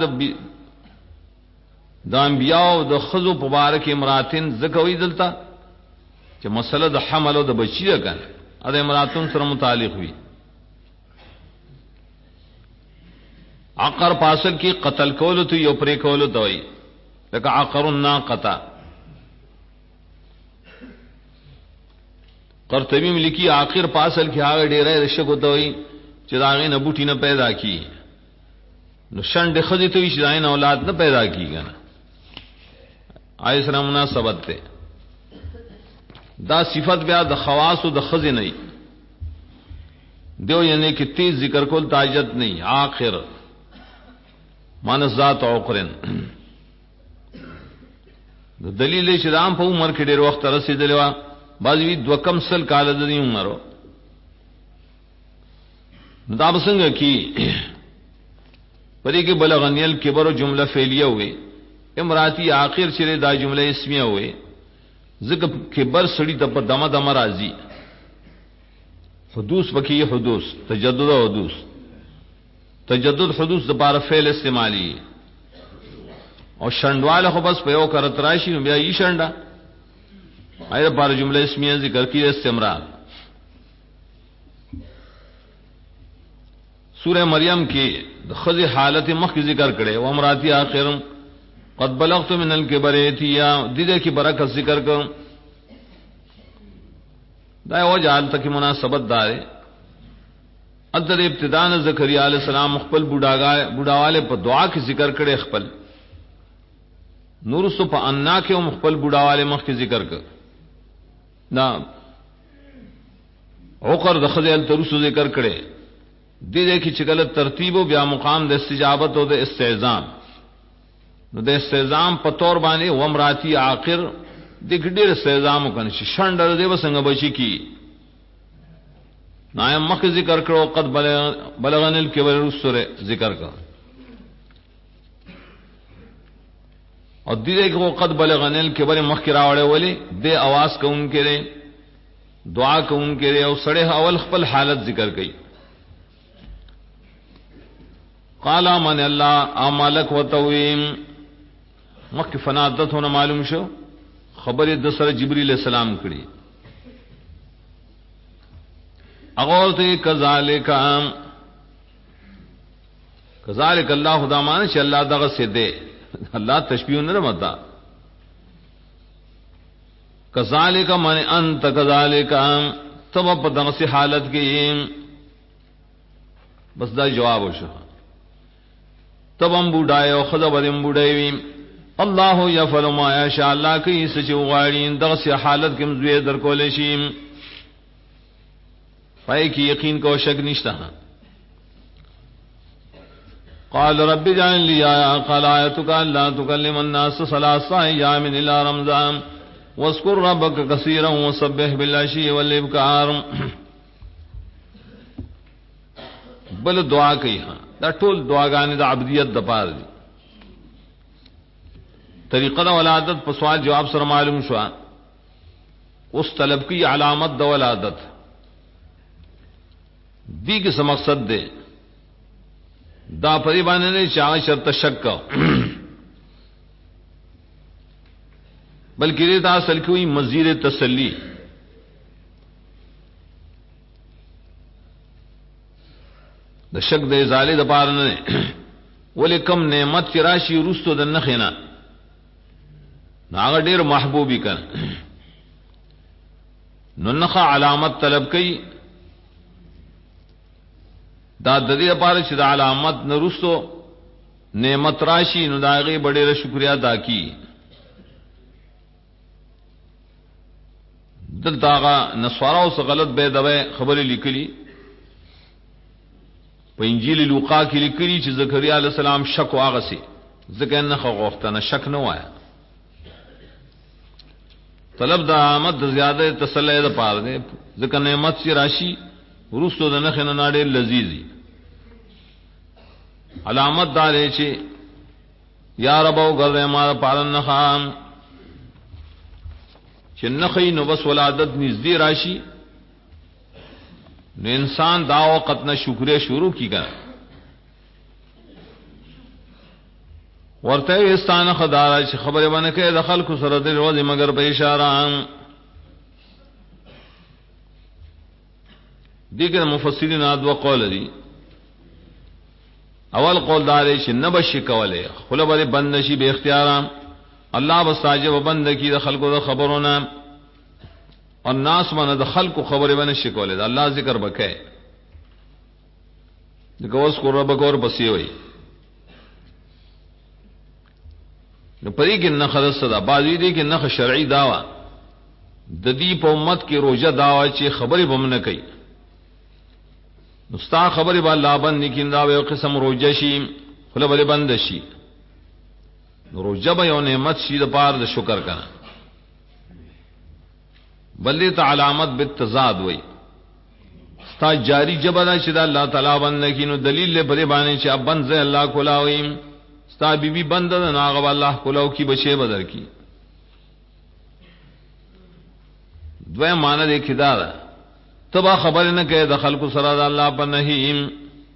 د انبیاء د خزو مبارک امراتن زکوی دلتا چې مسله د حمل او د بچی ده کنه د امراتن سره متعلق وي عقر پاسل کی قتل کولو تو یو پرې کولو ته وي لکه عقر الناقه قرطبی ملکی آخر پاسل کی هغه ډیره رشکو ته وي چې داغه نه بوټی نه پیدا کی نو شند خدي ته وي چې اولاد نه پیدا کیږي آی سره مناسبت ته دا صفت بیا د خواص او د خزي نه دیو یعنی کہ تیز ذکر کول تاجت نہیں آخر مانس ذات عقرن دلیل چې دام په عمر کې ډېر وخت رسیدلی و بعضوی 2 کم سل کال د عمر دا بسنګ کی پدې کې بلغنی الکبر جمله فعلیه وي امراتی آخر چې دا جمله اسمیه وي ذکر کبر سړی د په دمه دمه راځي حدوث بکی حدوث تجدد او تجدد حدوث د بار فعل استعمالی او شندواله خو بس په یو کرت راشي نو بیا یې شندا ایدا بار جمله اسمیه ذکر کی استمرار سورہ مریم کی خذ حالت مخ ذکر کړي او امراتی اخر قد بلغت من الكبر اتیا دې کی برکت ذکر کړ دا یو جال تک مناسبت دار اندر ابتداء زکریا علیہ السلام خپل بوډاواله په دعا کې ذکر کړي خپل نور سو په انا کې خپل بوډاواله مخ کې ذکر کړ دا عقر د خذل ترسو ذکر کړي دې کې چې غلط ترتیب او بیا مقام د استجابت او د استعزام نو د استعزام په تور باندې ومراتی آخر د ګډیر استعزام کنه شندر دې وسنګ بچی کی نایم مخ ذکر کړو قد بلغن الکبر سوره ذکر کړ او دې کې قد بلغن الکبر مخ کې راوړې ولی دې आवाज کوم کړي دعا کوم کړي او سړی اول خپل حالت ذکر کړي قال من الله امالک وتویم مکه فنادت ہونا معلوم شو خبر د سره جبرئیل السلام کړي اغور ته کذالک الله خدا مان چې الله دغه سده الله تشبیه نه متا کذالک من انت کذالک تم په دغه حالت کې بس دا جواب وشو تبم بوډای او خدابرم بوډای وی الله یفعل ما یشاء الله کی سچ غاړین دغه حالت کې مزوی در کول شي پای کی یقین کو شک نشته قال رب اجعل لي آية قال آيتك ألا تكلم الناس 3 أيام إلى رمضان واذكر ربك كثيرا وسبح بالعشي والإبكار بل دعا کوي دا ټول دعاګانې د عبدیت د پاره دي طریقه د ولادت په سوال جواب سره معلوم شو اوس طلب کی علامت د ولادت دی کې څه مقصد دی دا پری باندې نه چا شرط شک بلکې دا اصل کوي مزید تسلی د شک د ازاله د پاره نه ولیکم نعمت چې راشي ورستو د نخینا ناغه ډیر محبوبي کړه نو نخه علامت طلب کړي دا د دې لپاره چې د علامت نرستو نعمت راشي نو داغه ډېر شکریا ادا کی دلته نصارا اوس غلط به دوی خبرې لیکلي په انجیل لوقا کې لیکلي چې زکریا علیه السلام شک واغسي ځکه نه غوښتنه شک نه وای طلب د آمد زیاده تسلی ده پاره ده ځکه نعمت سی راشي ورستو د نخنه ناډه لذیذي علامت دار چې یا رب او ګرځه ما پالن خام چې نخې نو بس ولادت نږدې راشي نو انسان دا وخت نه شکرې شروع کیږي ورته استانه خدای چې خبره باندې کې د خلکو سره د روزي مگر په اشاره دیگر مفسرین ادو قول دي اول قول دار چې نبشي کوله خله باندې بند نشي به اختیار الله بساجه وبند کی د خلکو د خبرونه الناس من د خلکو خبره باندې شکوله د الله ذکر وکای دغه اوس کو رب کور بسې وي نو پرې کې نه خلاص صدا بازی دي کې نه شرعي داوا د دې په امت کې روزه داوا چې خبرې بم نه کوي نو ستا خبرې به الله باندې کې دا یو قسم روزه شي خپل بل بند شي روجه به یو نعمت شي د پاره د شکر کنه بلې ته علامت بالتضاد وای ستا جاری جبدا چې د الله تعالی باندې کینو دلیل له بری باندې چې اب بند الله کولا وای ستا بیبي بند نه هغه الله کولاو کی بچي بدر کی دوی معنی دې کدا ده تبا خبر نه کړي د خلکو سره د الله په نهیم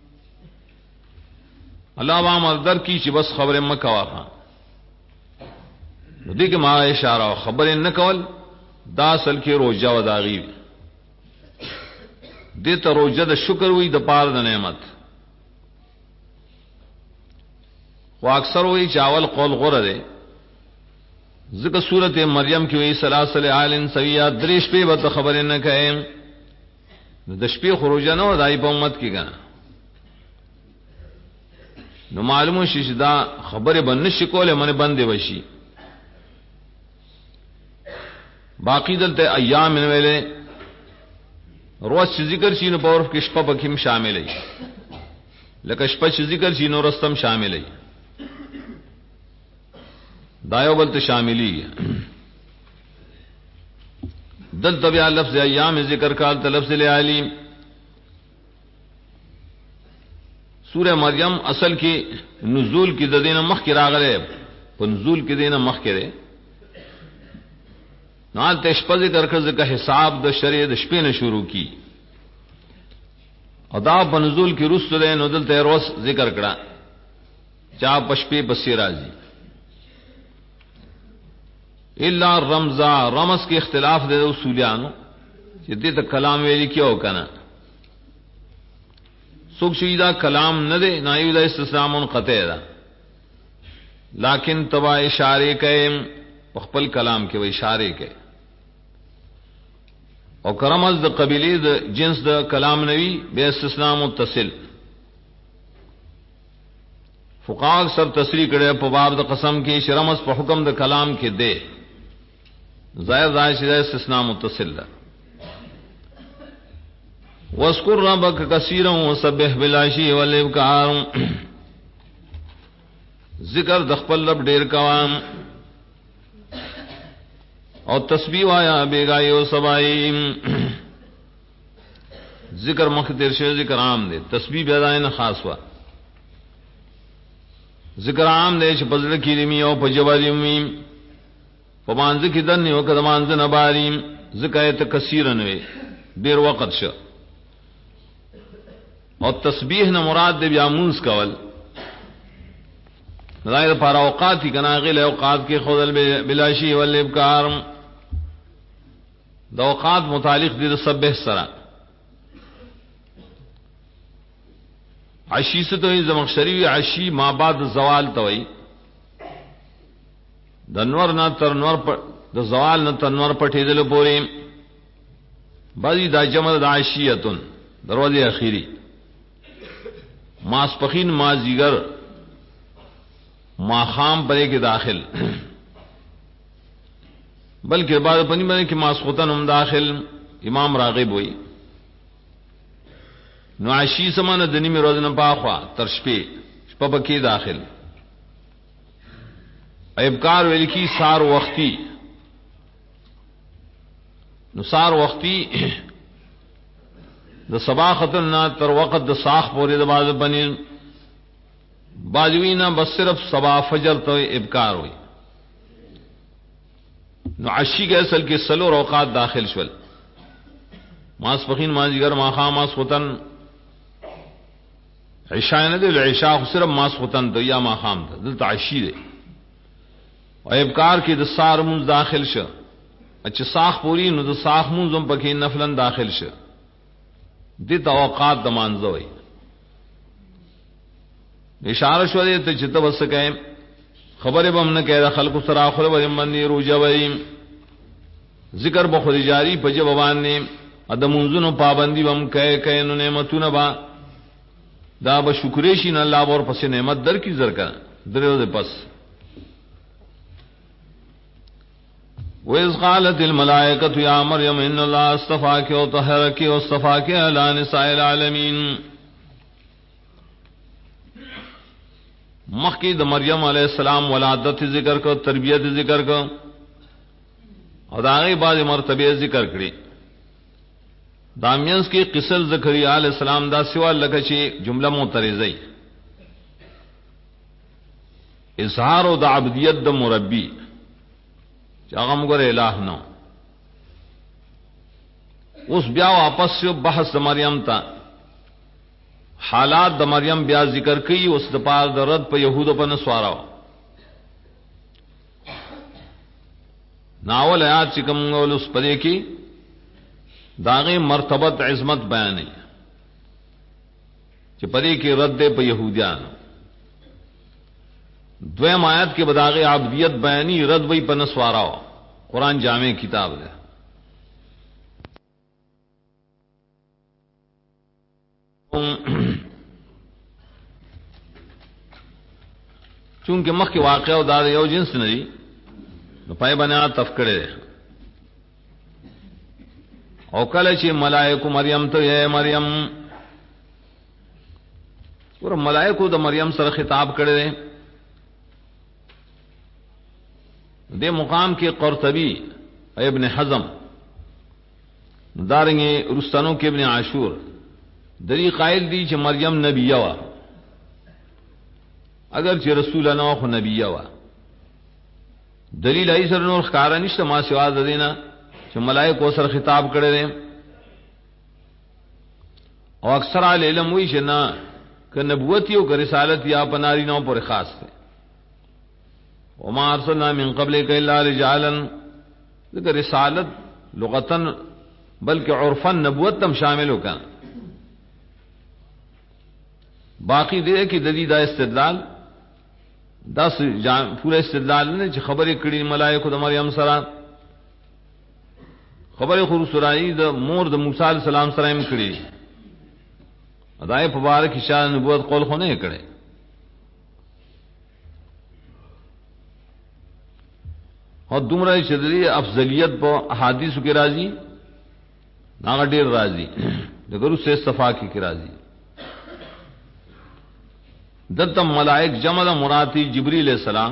الله با مردر کی چې بس خبره مکه واخا نو دې کې ما اشاره خبره نه کول دا اصل کې روزه وداغي دې ته روزه د شکر وي د پاره د نعمت وا اکثر وی چاول قول غره ده ذکر سورته مریم کې وی سلاسل عالن سویا دریش په وت خبره نه کئ د شپې خروج نه دای په امت کې کنه نو معلومه شي چې دا خبره بن شکوله منه بندې وشي باقی دلته ایام ویلې روز چې ذکر شي نو پاور کې شپه پکې شامل وي لکه شپه چې ذکر شي نو رستم شامل وي دایو بلته شاملی دلته بیا لفظ ایام ذکر کال لفظ لیالی سورہ مریم اصل کې نزول کې د دینه مخ کې راغله په نزول کې دینه مخ کې ده نال تشپه ذکر کړه ځکه حساب د شریعه د شپې نه شروع کی ادا په نزول کې رسل ده نو دلته روز ذکر کړه چا پشپې پسې راځي الا رمزا رمز کې اختلاف دے اصولیانو چې دې ته کلام ویلي کیو کنه سوک شیدا کلام نه دے نه یو د استثناء منقطع ده لیکن تبا اشاره کئ خپل کلام کې و اشاره کئ او کرمز د قبیله د جنس د کلام نوی به استثناء متصل فقها سب تصریح کړي په باب د قسم کې شرمز په حکم د کلام کې ده ظاهر ظاهر استثناء متصل ده واذكر ربك كثيرا وسبح بالعشي والابكار ذکر د خپل رب ډیر کوام او تسبیح وایا بیگایو سبای ذکر مخدر شه ذکر عام دے تسبیح بیان خاص وا ذکر عام دے چې پزړه کې می او پجوالي می په مانځ کې دنه او کده مانځ نه باریم ذکر ته کثیر نه ډیر وخت شه او تسبیح نه مراد دی بیا مونږ کول ظاهر پر اوقات کی کنا غل اوقات کې خودل بلاشی والابکار د اوقات متعلق دي سبح سره عشی سے تو زمخشری عشی ما بعد زوال توي د نور نه تر نور پر د زوال نه تر نور پټېدل پورې بعضی دا جمع د عشیتن دروازه اخیری ماسپخین مازیګر ما خام پرے کے داخل بلکہ بعد پنی بنے کہ ماسخوتن ہم داخل امام راغب ہوئی نو عشی سمان دنی میں روزن پاخوا ترشپے شپا کی داخل ابکار ویلکی سار وقتی نو سار وقتی د صباح ختن نہ تر وقت د ساخ پورے د باز بنی باجوینا بس صرف صبا فجر تو ابکار ہوئی نو عشی کے اصل کے سلو اوقات داخل شول ماسپخین مازیگر ماخام ماسخوتن عشاء نه دی عشاء صرف ماسخوتن تو یا ماخام ته دلته عشی دی او ابکار کې د سار مون داخل شه اچ ساخ پوری نو د ساخ مون زم پکې نفلن داخل شه د توقات د مانځوي اشاره شو دې ته چې توسکه خبره به موږ کړه خلق سره اخر و منی روجوي ذکر بخود جاری په جوابان نه ادمونزونو پابندی بم کئ نو نعمتونه با دا به شکرې شین الله ور پس نعمت در کی زرکا درو دې پس وَإِذْ قَالَتِ الْمَلَائِكَةُ يَا مَرْيَمُ إِنَّ اللَّهَ اصْطَفَاكِ وَطَهَّرَكِ وَاصْطَفَاكِ عَلَى نِسَاءِ الْعَالَمِينَ मखकी द मरियम अलैहि सलाम वलादत ذکر کو तर्बियत ذکر کو और आगे बाद मर्तबे ذکر کړي دامینس کی قصل زکریا علیہ السلام دا سوال لکه چې جمله معترضه اظهار او د عبدیت د مربی چې هغه موږ الہ نو اوس بیا واپس بحث د مریم ته حالات د مریم بیا ذکر کړي اوس د پار د رد په يهودو په نسوارو ناول آیات چې کوم ول اوس پدې کې داغه مرتبت عظمت بیان چې پدې کې رد په يهوديان دویم آیات کې بداغه عبدیت بیانی رد وی په نسوارو قرآن جامع کتاب ده چونکہ مخ کے واقعہ او دار یو جنس نہیں نو پای بنا تفکڑے او کله چې ملائکه مریم ته اے مریم ور ملائکه د مریم سره خطاب کړي دې مقام کې قرطبی ابن حزم دارنګ رستانو کې ابن عاشور دری قائل دی چې مریم نبیه وا اگر چې رسول نه خو نبیه وا دلیل ای سره نور ښکارا نشته ما سوا د دینه چې ملائکه سره خطاب کړي دي او اکثر علم وی چې نه ک نبوت یو ک رسالت یا پناری نو پر خاص ده وما ارسلنا من قبلک الا رجالا ذکر رسالت لغتن بلکہ عرفا نبوت تم شامل ہوکا باقی دے کہ دلیل دا استدلال دس پورا استدلال نے چې خبرې کړي ملائکه د مریم سره خبرې خو سرائی د مور د موسی علیہ السلام سره هم کړي ادايه مبارک شان نبوت قول خو نه کړي او دومره شدري افضلیت په احادیث کې راځي ناغه ډیر راځي دغه سے صفا کې راځي دتم ملائک جمع مراتی جبرئیل علیہ السلام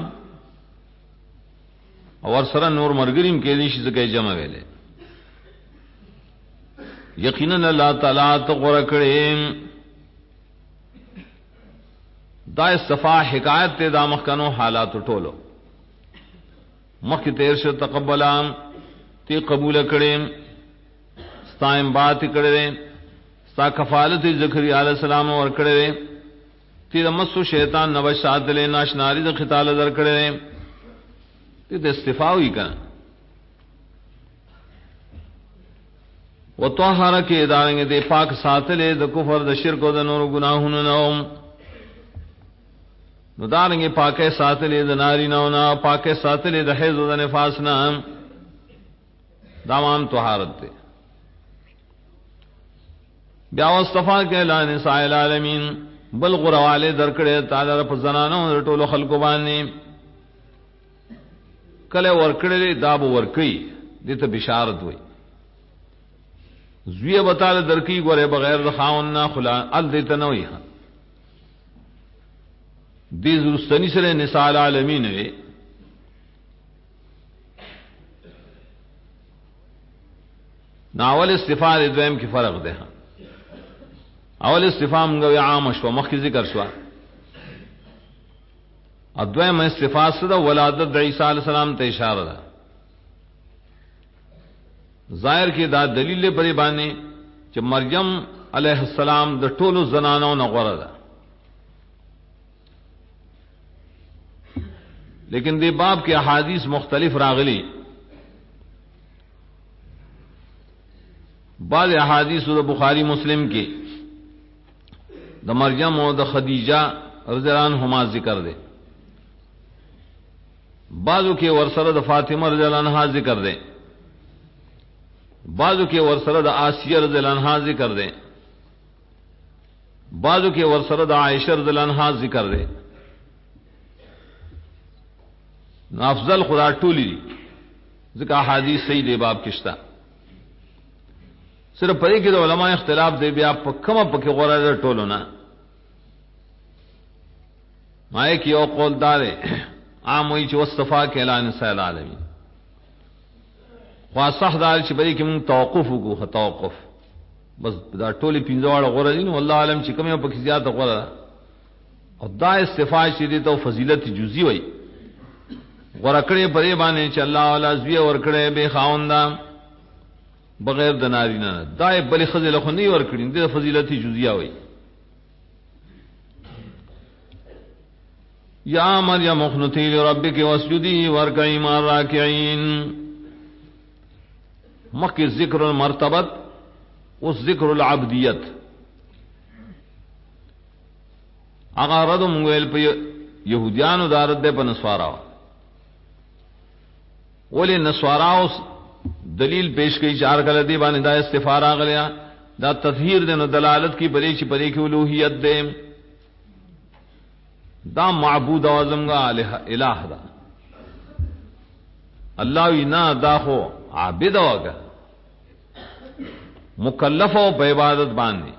اور سره نور مرګریم کې دي چې څنګه جمع ویلې یقینا الله تعالی تغور کړي دا صفا حکایت ته دا مخکنو حالات ټولو مخک تیر شو تقبلام تی قبول کړي ستایم بات کړي ستا کفالت زکریا علیہ السلام ور کړي تی دمسو شیطان نوشاد لے ناشناری دا خطال در کڑے تی دا استفاوی کا و توحارا کے ادارنگے دے پاک ساتلے دا کفر دا شرک و دا نور گناہون نوم ندارنگے پاکے ساتلے دا ناری نونا پاکے ساتلے دا حیض و دا نفاس نام دامام توحارت دے بیا واستفا کے لا نساء العالمین بل غرواله درکړه تعالی رب زنانو ټولو خلکو باندې کله ورکړې داب ورکی دې ته بشارت وای زوی بتاله درکی ګوره بغیر د خاون نه خلا ال دې ته نه وای دې زرستنی سره نساء العالمین وی ناول استفاده دویم کی فرق ده اول استفهام غو عام شو مخ کی ذکر شو ادویم استفاده صدا ولادت عیسی علیہ السلام ته اشاره ده ظاهر کې دا دلیل پرې باندې چې مریم علیہ السلام د ټولو زنانو نه غوړه ده لیکن دې باب کې احادیث مختلف راغلي بعض احادیث د بخاری مسلم کې د مریم او د خدیجہ رضی اللہ عنہما ذکر دے بعضو کې ورسره د فاطمه رضی اللہ عنہا ذکر دے بعضو کې ورسره د آسیہ رضی اللہ عنہا ذکر دے بعضو کې ورسره د عائشہ رضی اللہ عنہا ذکر دے افضل خدا ټولی ذکر احادیث صحیح دی باب کشتا صرف پرې کې د علماء اختلاف دی بیا په کومه پکې غوړه ده ټولو نه مائے کی او قول دار عام وی چې واصطفا کې اعلان سائل العالمین خاصه دار چې بری کې مون توقف وکړو توقف بس دا ټولي پینځواړه غوړه دي نو والله عالم چې کومه په کې زیاته غوړه او دا استفاء چې دي ته فضیلت جزئی وای غوړه کړې پرې باندې چې الله والا زوی ور کړې به خاوندا بغیر د نارینه دا بلې خزل خو نه ور کړې د فضیلت جزئیه وای یا مریم اخنتی لربک واسجدی وارکعی مع الراکعین مخی ذکر المرتبت اس ذکر العبدیت اغا ردو منگویل پہ یہودیانو دارد دے پہ نسواراو ولی نسواراو دلیل پیش کئی چار کلدی بانی دا استفار آگلیا دا تطہیر دے نو دلالت کی پریچی پری کی الوحیت دے دا معبود اعظم کا الہ دا اللہ وینا دا خو عابد ہوگا مکلف ہو پہ عبادت باندھے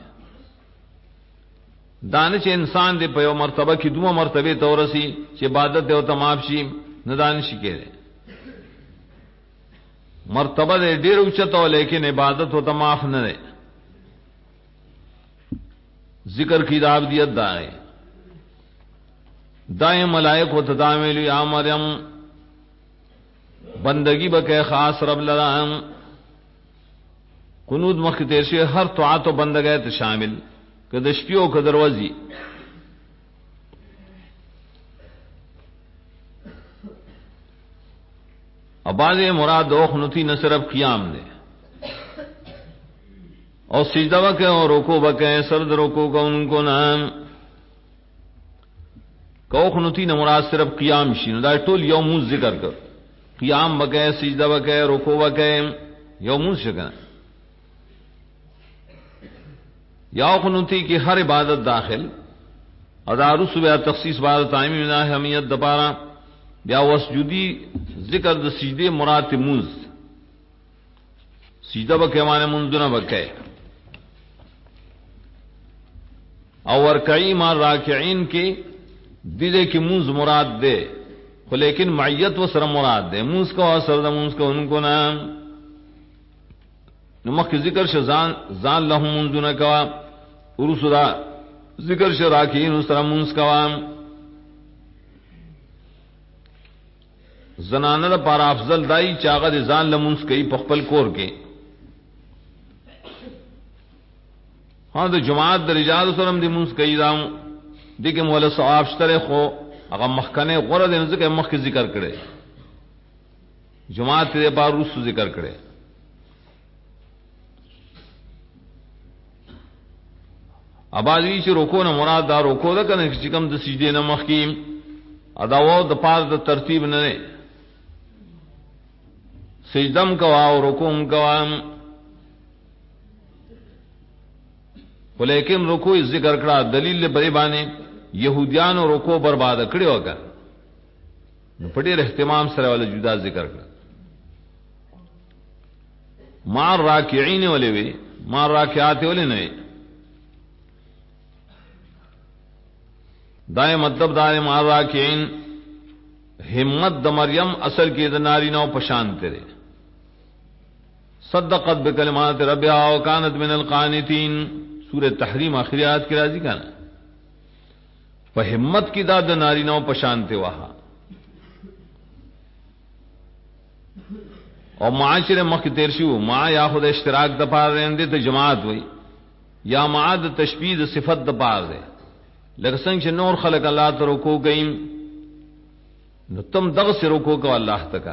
دانش انسان دے پیو مرتبہ کی دو مرتبے تورسی چھ عبادت دے و تمام شی نہ دانشی کے دے مرتبہ دے ډیر اوچت ہو لیکن عبادت و تماف نہ دے ذکر کی عبادت دائیں دائیں ملائک و تدامیل یا مریم بندگی بکے خاص رب لرام قنود مختیر سے ہر طاعت و بندگیت شامل کدشپیوں کا دروازی اباز مراد اوخنتی نہ صرف قیام دے اور سجدہ بکے اور رکوع بکے سرد رکوع کا ان کو نام کوخنتی نہ مراد صرف قیام شین دا ټول یوم ذکر کر قیام بکے سجدہ بکے رکوع بکے یوم شکن یا قنوتی کی ہر عبادت داخل ادارو صبح تخصیص عبادت عامی من اہمیت دپارا یا وسجودی ذکر د سجدے مراد موز سجدہ بکے مانے منذ بکے اور رکعی مع راکعین کی دلے کی منز مراد دے خو لیکن معیت و سر مراد دے منز کا سر دا منز کا ان کو نام نمک ذکر شزان زان لهم منذ کوا ورسدا ذکر شراکین سر منز کوا زنانہ پارا افضل دائی چاغد زان لمنز کئی پخپل کور کے ہاں تو جماعت در رجال سرم دی منز کئی داؤں دیکھ مولا ثواب شترے خو اگا مخکنے غور دے نزد کے مخ ذکر کرے جماعت دے پار روس ذکر کرے ابادی چ روکو نہ مراد دا روکو دا کنے چکم د سجدے نہ مخ کی اداو د پار د ترتیب نہ سجدم کوا اور رکوم کوا ولیکن رکوع ذکر کرا دلیل بری بانے یہودیان اور رکوع برباد کړي وکا نو پټیر اهتمام سره ول جدا ذکر کړ ما راکعين ولې وی ما راکعات ولې نه دای مطلب دای ما راکعين همت د مریم اصل کې د ناری نو پشان تیرے صدقت بکلمات ربها وكانت من القانتين سورہ تحریم آخری آیات کی راضی کا نا ہمت کی داد ناری نو پشانتے وہاں اور معاشرے مخ تیرشی ہو ماں یا خود اشتراک دپار رہندے تو جماعت ہوئی یا معاد تشبیہ صفت دپار دے لگسنگ سے نور خلق اللہ تو رکو گئیم نو تم دغ سے رکو کو اللہ تکا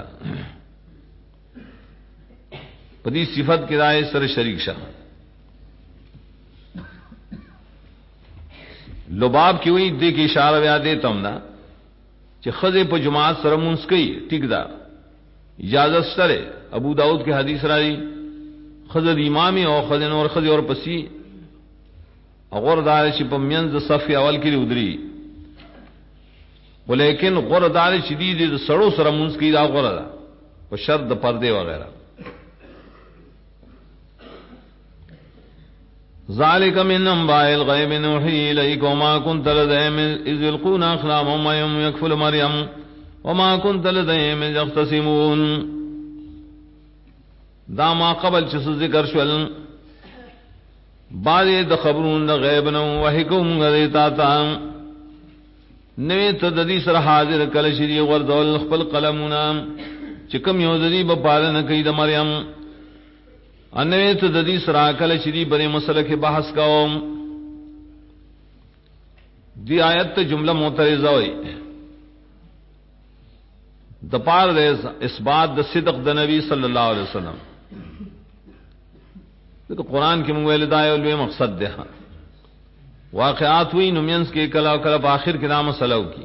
پدی صفت کی رائے سر شریک شاہ لباب کی ہوئی دیکھ اشارہ بیا دیتا ہوں نا کہ خزے پہ جماعت سر منس کئی ٹھیک دا اجازت سرے ابو داؤد کے حدیث رائی خزد امامی اور خزن اور خزے اور پسی غور دار چپمینز صف اول کی ادری لیکن غور دار شدید سڑو سر منس کی دا غور دا وہ شرد پردے وغیرہ ذالک من انباء الغیب نوحی الیک وما كنت لدیهم اذ یلقون اقلامهم ایم یکفل مریم وما كنت لدیهم اذ یختصمون. دا ما قبل چس ذکر شول بعد د خبرون د غیب نو وحی کوم غریتا تا نوی تددی سر حاضر کل شری غردول خپل قلمونا چکم یوزدی بپالن کئی د مریم انوی تددی سر کل شری بری مسئلہ کے بحث کاؤ. دی آیت جملہ معترضہ ہوئی دپار دے اثبات د صدق د نبی صلی اللہ علیہ وسلم. تو قرآن کی منگویل دائے مقصد دے واقعات ہوئی نمینس کے کلا کلب آخر کے نام سلو کی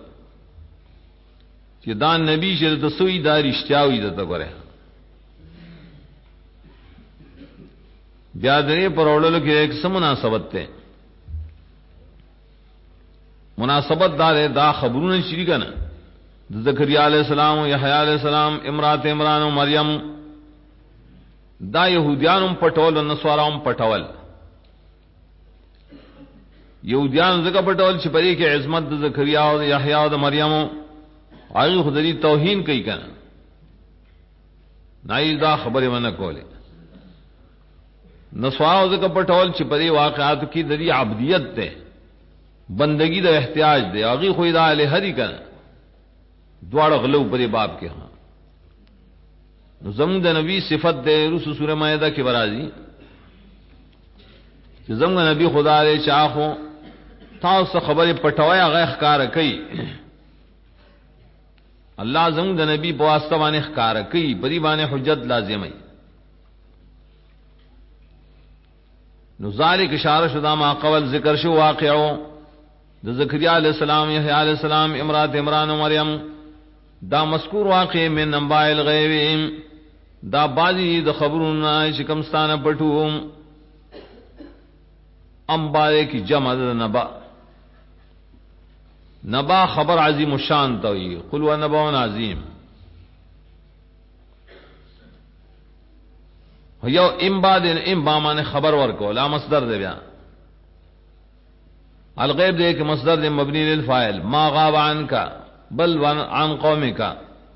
کہ دان نبی شرط سوئی دا رشتیا ہوئی دتا کرے بیادرے پر اوڑلو کی ایک سم مناسبت تے مناسبت دار دا خبرون شریکا نا زکریا علیہ السلام و یحییٰ علیہ السلام امرات عمران و مریم دا یہودیانم پٹول و نصارام پٹول. یہودیان زکا پٹول چھپری کے عظمت دا زکریا و یحییٰ و مریم آئی خدری توہین کئی کنا نائی دا خبر من کولے. نصارا زکا پٹول چھپری واقعات کی دری عبدیت دے بندگی دا احتیاج دے آگی خوی دا الہ دی کنا دوار غلو پری باب کے ہاں زمد نبی صفت دے رسو سورہ مائدہ کی برازی زمد نبی خدا دے چاہو تاو سا خبر پٹوایا غیخ کار کئی اللہ زمد نبی بواسطہ بانے خکار کئی بری بانے حجت لازمی نزالک اشارہ شدہ ما قبل ذکر شو واقعو دا زکریا علیہ السلام یحییٰ علیہ السلام امرات عمران و مریم دا مذکور واقع من انباء الغیب دا بازی دا خبرون شکمستان پٹو انباء کی جمع دا نبا. نبا خبر عظیم الشان توئی قل و نبا عظیم یو امبا دین امبا مانے خبر ورکو لا مصدر دے بیا الغیب دے کہ مصدر دے مبنی للفاعل ما غاب عنکا بل عن قوم کا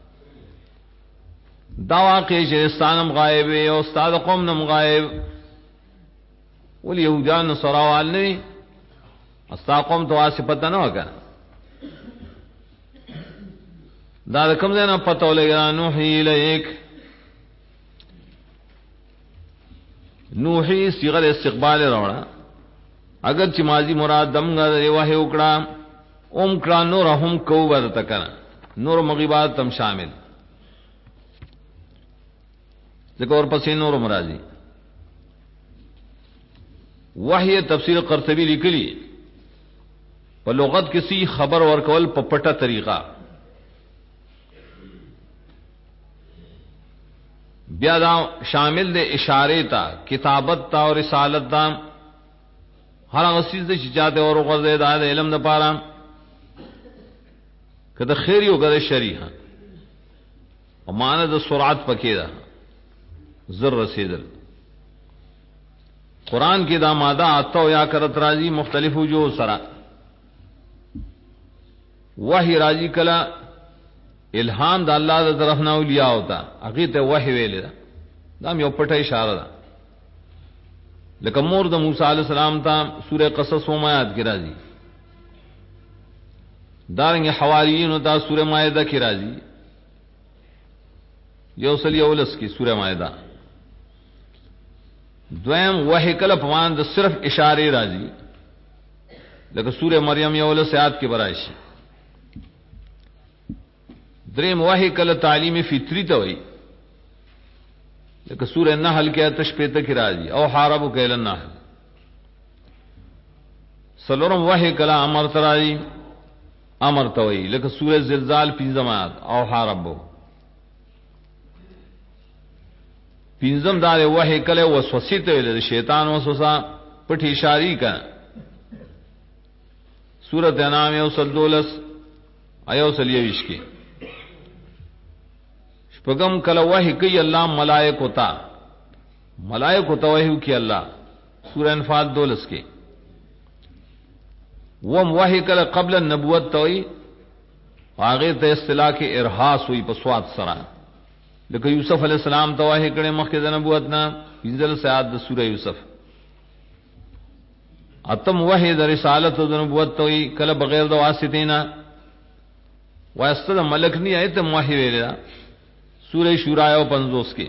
دعوا کے شرستانم غائب ہے اور استاد قوم نم غائب والیہودیان نصراوال نہیں استاد قوم تو آسی پتہ نہ ہوگا دار کم دینا پتہ لے گا نوحی الیک نوحی صیغہ استقبال روڑا اگر چی ماضی مراد دم گا دے واہ اکڑا اوم کڑا نور ہم کو برتا کنا نور مغیبات تم شامل دیکھو اور پسی نور مرادی وحی تفسیر قرطبی لکلی پا لغت کسی خبر ورکول پا پٹا طریقہ بیادا شامل دے اشارے تا کتابت تا اور رسالت تا ہر غسیز دے چاہتے اور غزے دا دے علم دا پارا کہ خیری ہو گئے شریح اور مانا دا سرعت پکے دا ذر رسیدل. قرآن کی دا مادہ آتا ہو یا کرت راضی مختلف ہو جو سرا وحی راضی کلا الہام دا اللہ دا طرف نہ لیا ہوتا عقیت وحی ویلے دا دام یو پٹھا اشارہ دا لیکن مور دا موسیٰ علیہ السلام تا سورہ قصص و مایات کی راضی دارنگے حواریین ہوتا سورہ مائدہ کی راضی یوصلی اولس کی سورہ مائدہ دویم وحی کل پوان دا صرف اشارے راضی لیکن سورہ مریم یولس آیات کی برائشی دریم وحی کل تعلیم فطری توئی لیکن سورہ نحل کے تشپیت کی راضی او حاربو کیل النحل سلورم وحی کلا امر تراضی امر توئی لیکن سورہ زلزال پینزم آیات او حاربو پینزم دار وحی کل وسوسی توئی شیطان وسوسا پٹھی اشاری کا سورت انعام یوصل دولس ایوصل یوش کی شپگم کل وحی کی اللہ ملائک ہوتا وحی کی اللہ سورہ انفال 12 کے وہ وحی کل قبل النبوت توئی آگے تے اصطلاح کے ارحاس ہوئی پسوات سرا لیکن یوسف علیہ السلام تو وحی کڑے مخ نبوت نہ انزل سے آد سورہ یوسف اتم وحی در رسالت و نبوت توئی کل بغیر دو واسطینا واسطہ ملک نہیں آئے تم وحی ویلا سورہ شورا و 50 کے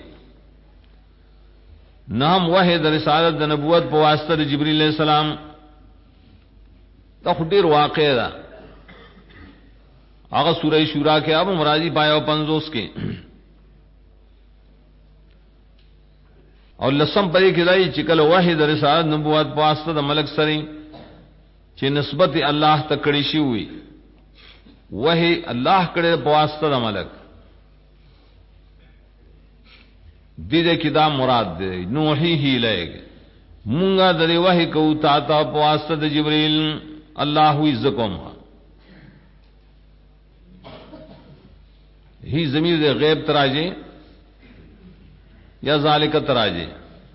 نام وحی در رسالت د نبوت په واسطه د جبرئیل علیہ السلام دا خډیر واقع ده هغه سورہ شورا کې اب مرادی پایا 50 کې او لسم پرې کې دای چې کله وحی در رسالت نبوت په واسطه د ملک سره چې نسبت الله ته کړی شي وي وحی الله کړي په واسطه د ملک دیدے کی دا مراد دے نوحی ہی لے گے مونگا دری وحی کو تاتا پواسطہ جبریل اللہ ہوئی زکم ہی ضمیر دے غیب تراجے یا ذالک تراجے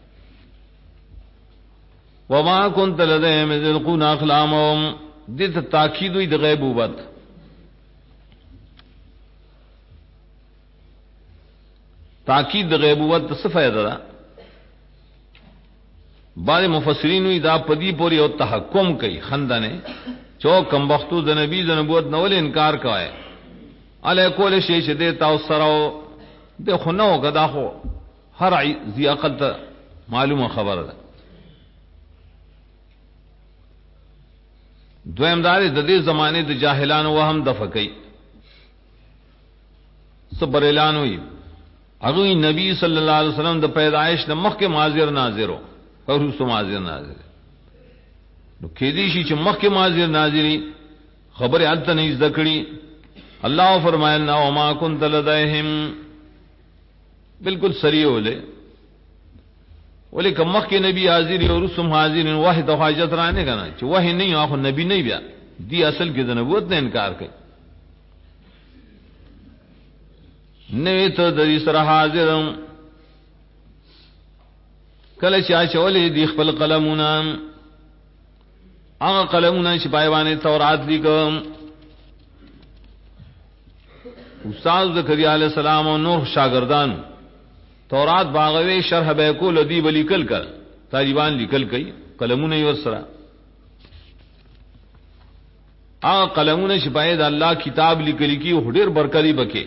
وما کنت لدیہم اذ یلقون اقلامہم دیت تاکید ہوئی دے غیبوبت تاکید د غیبوت څه فائدہ ده بعض مفسرین وی دا پدی پوری او تحکم کوي خندنه چو کم وختو د نبی د نبوت نول انکار کوي علی کول شی شه د تاسو سره د خنو غدا خو هر ذی عقل ته معلومه خبره ده دویم دار د دې زمانه د جاهلانو وهم دفقای صبر اعلان وی اگوی نبی صلی اللہ علیہ وسلم د پیدائش د مخ کے ماضر ناظرو اور رسو ماضر ناظر نو کېدی شي چې مخ کے ماضر ناظری خبر الت نه ذکری اللہ فرماینا وما كنت لديهم بالکل سریع ولے ولیکن مخ کے نبی حاضر اور رسو حاضر واحد حاجت رانے کا نا چې وحی نہیں اخو نبی نہیں بیا دی اصل کې د نبوت نے انکار کړ نوی تو دری سر حاضرم کل چا چولی دی خپل قلمونا آغا قلمونا شپایوانی تورات لیکم استاذ زکریا علیہ السلام و نور شاگردان تورات باغوی شرح بیکول دیب لیکل کر طالبان لیکل کئی قلمونا یور سرا آغا قلمونا شپای دا اللہ کتاب لیکلی کی خډیر برکلی بکے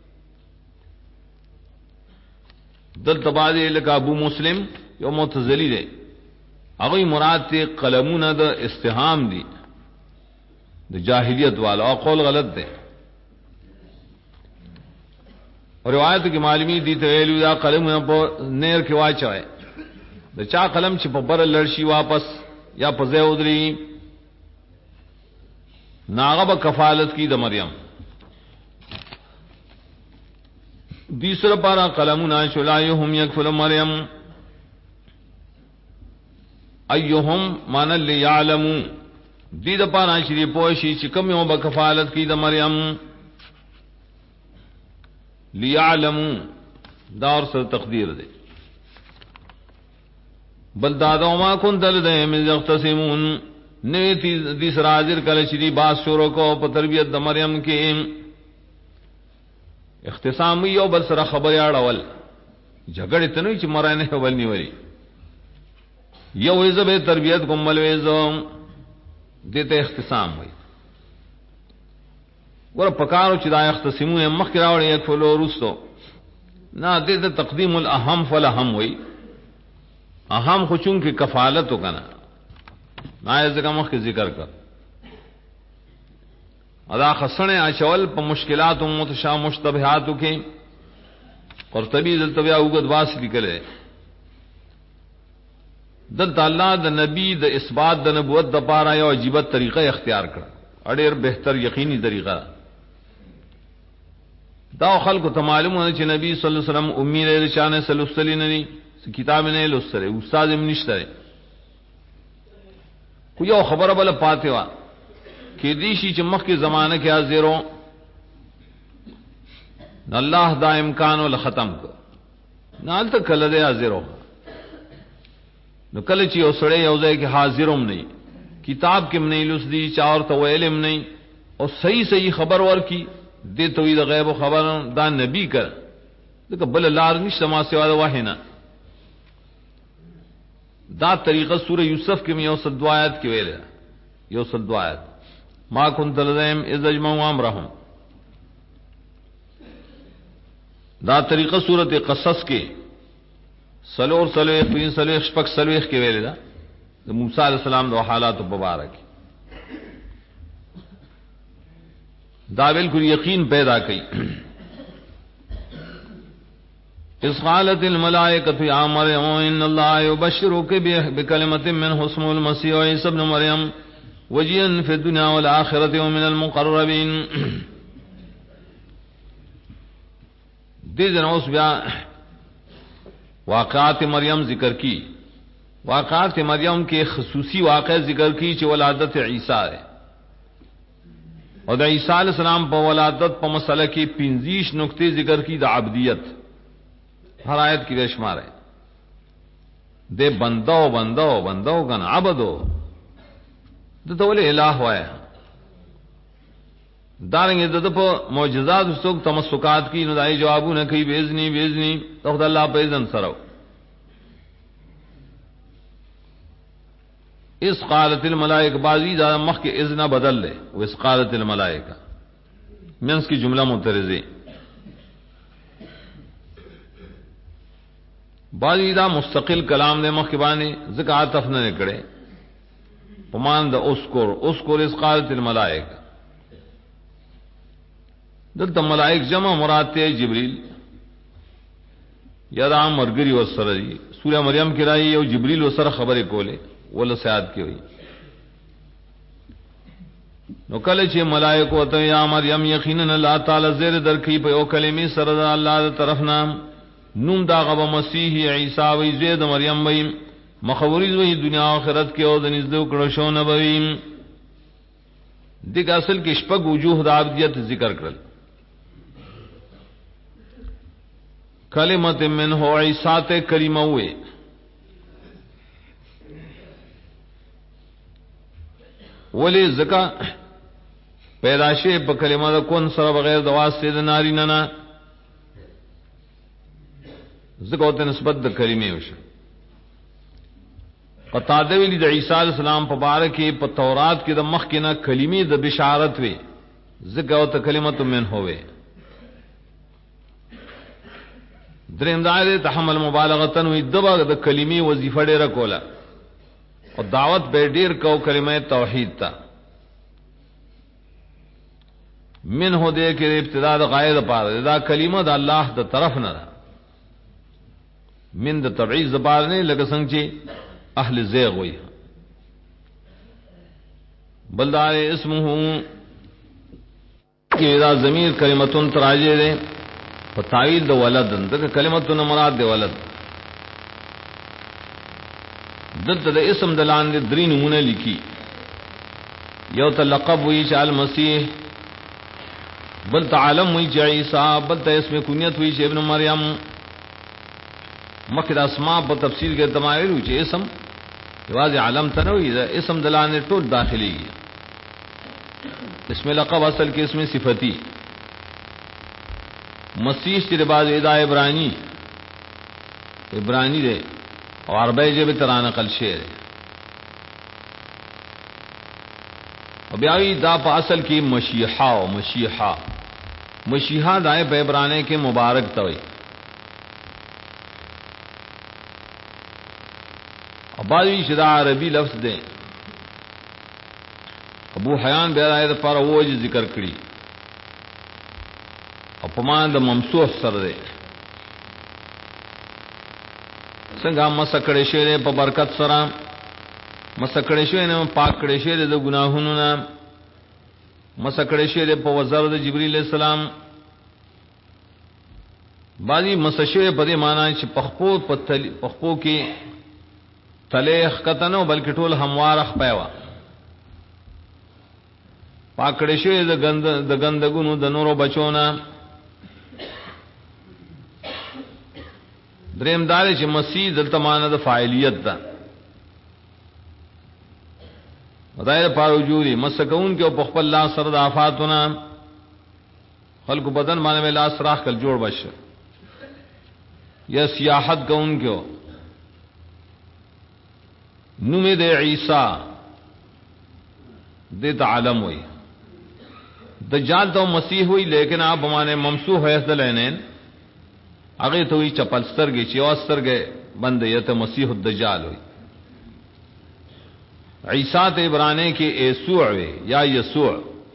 دل تبادی لکا ابو مسلم یو معتزلی دے اگوی مراد تے قلمون دا استحام دی دا جاہلیت والا اور قول غلط دے اور روایت کی معلومی دی تویلو دا قلمون پا نیر کے واچا ہے دا چا قلم چی پا بر لڑشی واپس یا پا زی ادری ناغب کفالت کی دا مریم دیسر پارا قلمنا شلائهم یکفل مریم ایہم مانا لیعلمو دید پارا شری پوشی چکم یوں بکفالت کی دا مریم لیعلمو دار سر تقدیر دے بل دادا ما کنت لدیہم اذ یختصمون نوی دیسر حاضر کل شری باس شروع کو پا تربیت دا مریم کے اختصامی یو بل سره خبر اړول جګړه ته نه چې مرانه ول نیولې یو عزبه تربیت کومل وېزو دته اختصام وي ور پکارو چې دا اختصمونه مخ راوړي یک فلو رستو نه دته تقدیم الاهم فلهم وي اهم خو چون کې کفالت وکنه نه ځکه مخ ذکر کړ ادا خسنے اچول پا مشکلات و متشا مشتبہاتو کے قرطبی دلتویا اوگد واس لکلے دلتا اللہ دا نبی دا اثبات دا نبوت دا پارا یا عجیبت طریقہ اختیار کر اڑیر بہتر یقینی طریقہ دا خلق تا معلوم ہونا چی نبی صلی اللہ علیہ وسلم امی رہ رچانے سے لستلی ننی کتاب نے لستلے استاد امنشترے کوئی او خبر بل پاتے وا کہ دیشی چمخ کے زمانے کے حاضروں اللہ دا امکان ول ختم کو نال تک کل دے حاضروں نو کله چې یو سړی یو ځای کې حاضرم نه کتاب کې نه لوسدي چاور ته ویلم نه او صحیح خبر ورکی دې توحید غیب خبر دا نبی کړ دغه بل لار نشته ما سوا د وحینا دا طریقه سورہ یوسف کې یو صد آیات کې ویل یو صد آیات ما كنت لديهم اذ اجمعوا امرهم دا طریقہ سورۃ قصص کې سلور پین شپک سلوخ کې ویل دا موسی علیہ السلام د حالات مبارک دا بالکل یقین پیدا کړي اذ قالت الملائکۃ یا مریم ان اللہ یبشرک بکلمۃ منہ اسمہ المسیح عیسی ابن مریم وجیہا فی الدنیا والآخرۃ ومن المقربین دې جنوس بیا واقعات مریم ذکر کی واقعات مریم کے خصوصی واقع ذکر کی چې ولادت عیسی ہے اور د عیسی علیہ السلام په ولادت په مسله کې 25 نقطې ذکر کی د عبدیت ہر آیت کی بشمار ہے دے بندو گن عبدو تو بولے الہ ہوا ہے دارنگے تو معجزات سوک تمسکات کی ندائی جوابوں نے کہی بیزنی تو خدا اللہ پہ اذن سرو اس قالت الملائکہ بازی دا مخ کے اذنہ بدل لے وہ اس قالت الملائکہ منس کی جملہ مترزی بعضی دا مستقل کلام دے مخ کے بانے ذکر عطف نہ نکڑے پمان دا اسکر اس قالت الملائکہ دلتا ملائک جمع مراد تے جبریل یا دا مرگری وسر دی سورہ مریم کی رائی یو جبریل وسر خبر کولے ولا سیاد کی ہوئی نو کله چې ملائکه ته یا مریم یقینا الله تعالی زیر درکې په یو کلمې سره د الله تر طرف نام نوم دا غو مسیح عیسی وی زید مریم وی مخوریز وی دنیا او آخرت کې او د نږدې کړه شو نه وی دغه اصل کې شپږ وجوه د عبدیت ذکر کړل کلمت من هو عیسی ته کلمه وی ولی زکا پیداشے په کلمه د کون سره بغیر د واسطه د ناری نه زکا ته نسبت د کلمه وشه قطاده ویلی د عیسی علیہ السلام په باره کې په تورات کې د مخ کې نه کلمې د بشارت وی زکا ته کلمت من هوې دریم دایره تحمل مبالغه وی دبا د کلمې وظیفه ډیره کوله اور دعوت بے ډیر کو کلمہ توحید تا من ہو دے کہ ابتدا د غائب پار دا کلمہ د اللہ د طرف نہ من د تبعیض پار نے لگا سنگ چی اہل زیغ ہوئی بلدار اسمہ کہ دا ضمیر کلمتن تراجے دے فتاویل د ولد د کلمتن مراد د ولد دلته د اسم دلان د درې نمونه لیکي یو ته لقب وی چې المسیح بل ته عالم وی چې عیسی بل ته اسم کنیت وی چې ابن مریم مخکې د اسماء په تفسیر کې تمایل وی چې اسم واځي عالم ته نه وی اسم دلان ټول داخلي اسم لقب اصل کې اسم صفتی مسیح چې د باز ادا عبرانی دے اور عربی جب تران نقل شعر اور بیاوی دا پا اصل کی مشیحہ دائیں بیبرانے کے مبارک توئی اور بعضی شدہ عربی لفظ دیں ابو حیان بیرائے دا پارا وہ ذکر کری اور پمان دا ممسوح سر دے څنګه مسکړې شوی په برکت سره مسکړې شوی نه پاک کړې شوی د ګناهونو نه مسکړې شوی په وزر د جبرئیل السلام باندې مسشوی په دې معنی چې پخپو کې تلیخ کتنو بلکې ټول هموار خپایوا پاک کړې شوی د ګندګونو د نورو بچونه دریم دار چې مسیح دلته معنی د فاعلیت ده غیر پاوجودی مسکون کے په خپل لاس سره د آفاتنا خلق بدن باندې لاس راخ کل جوړ بش یا سیاحت کون کیو نوم د عیسی د تعلم وی دجال تو مسیح ہوئی لیکن آپ ہمارے ممسوح ہے دلینین اگے تو ہوئی چپل سترگے چیوستر گئے بند یہ تو مسیح الدجال ہوئی عیسیٰ تے برانے کی ایسوع وے یا یسوع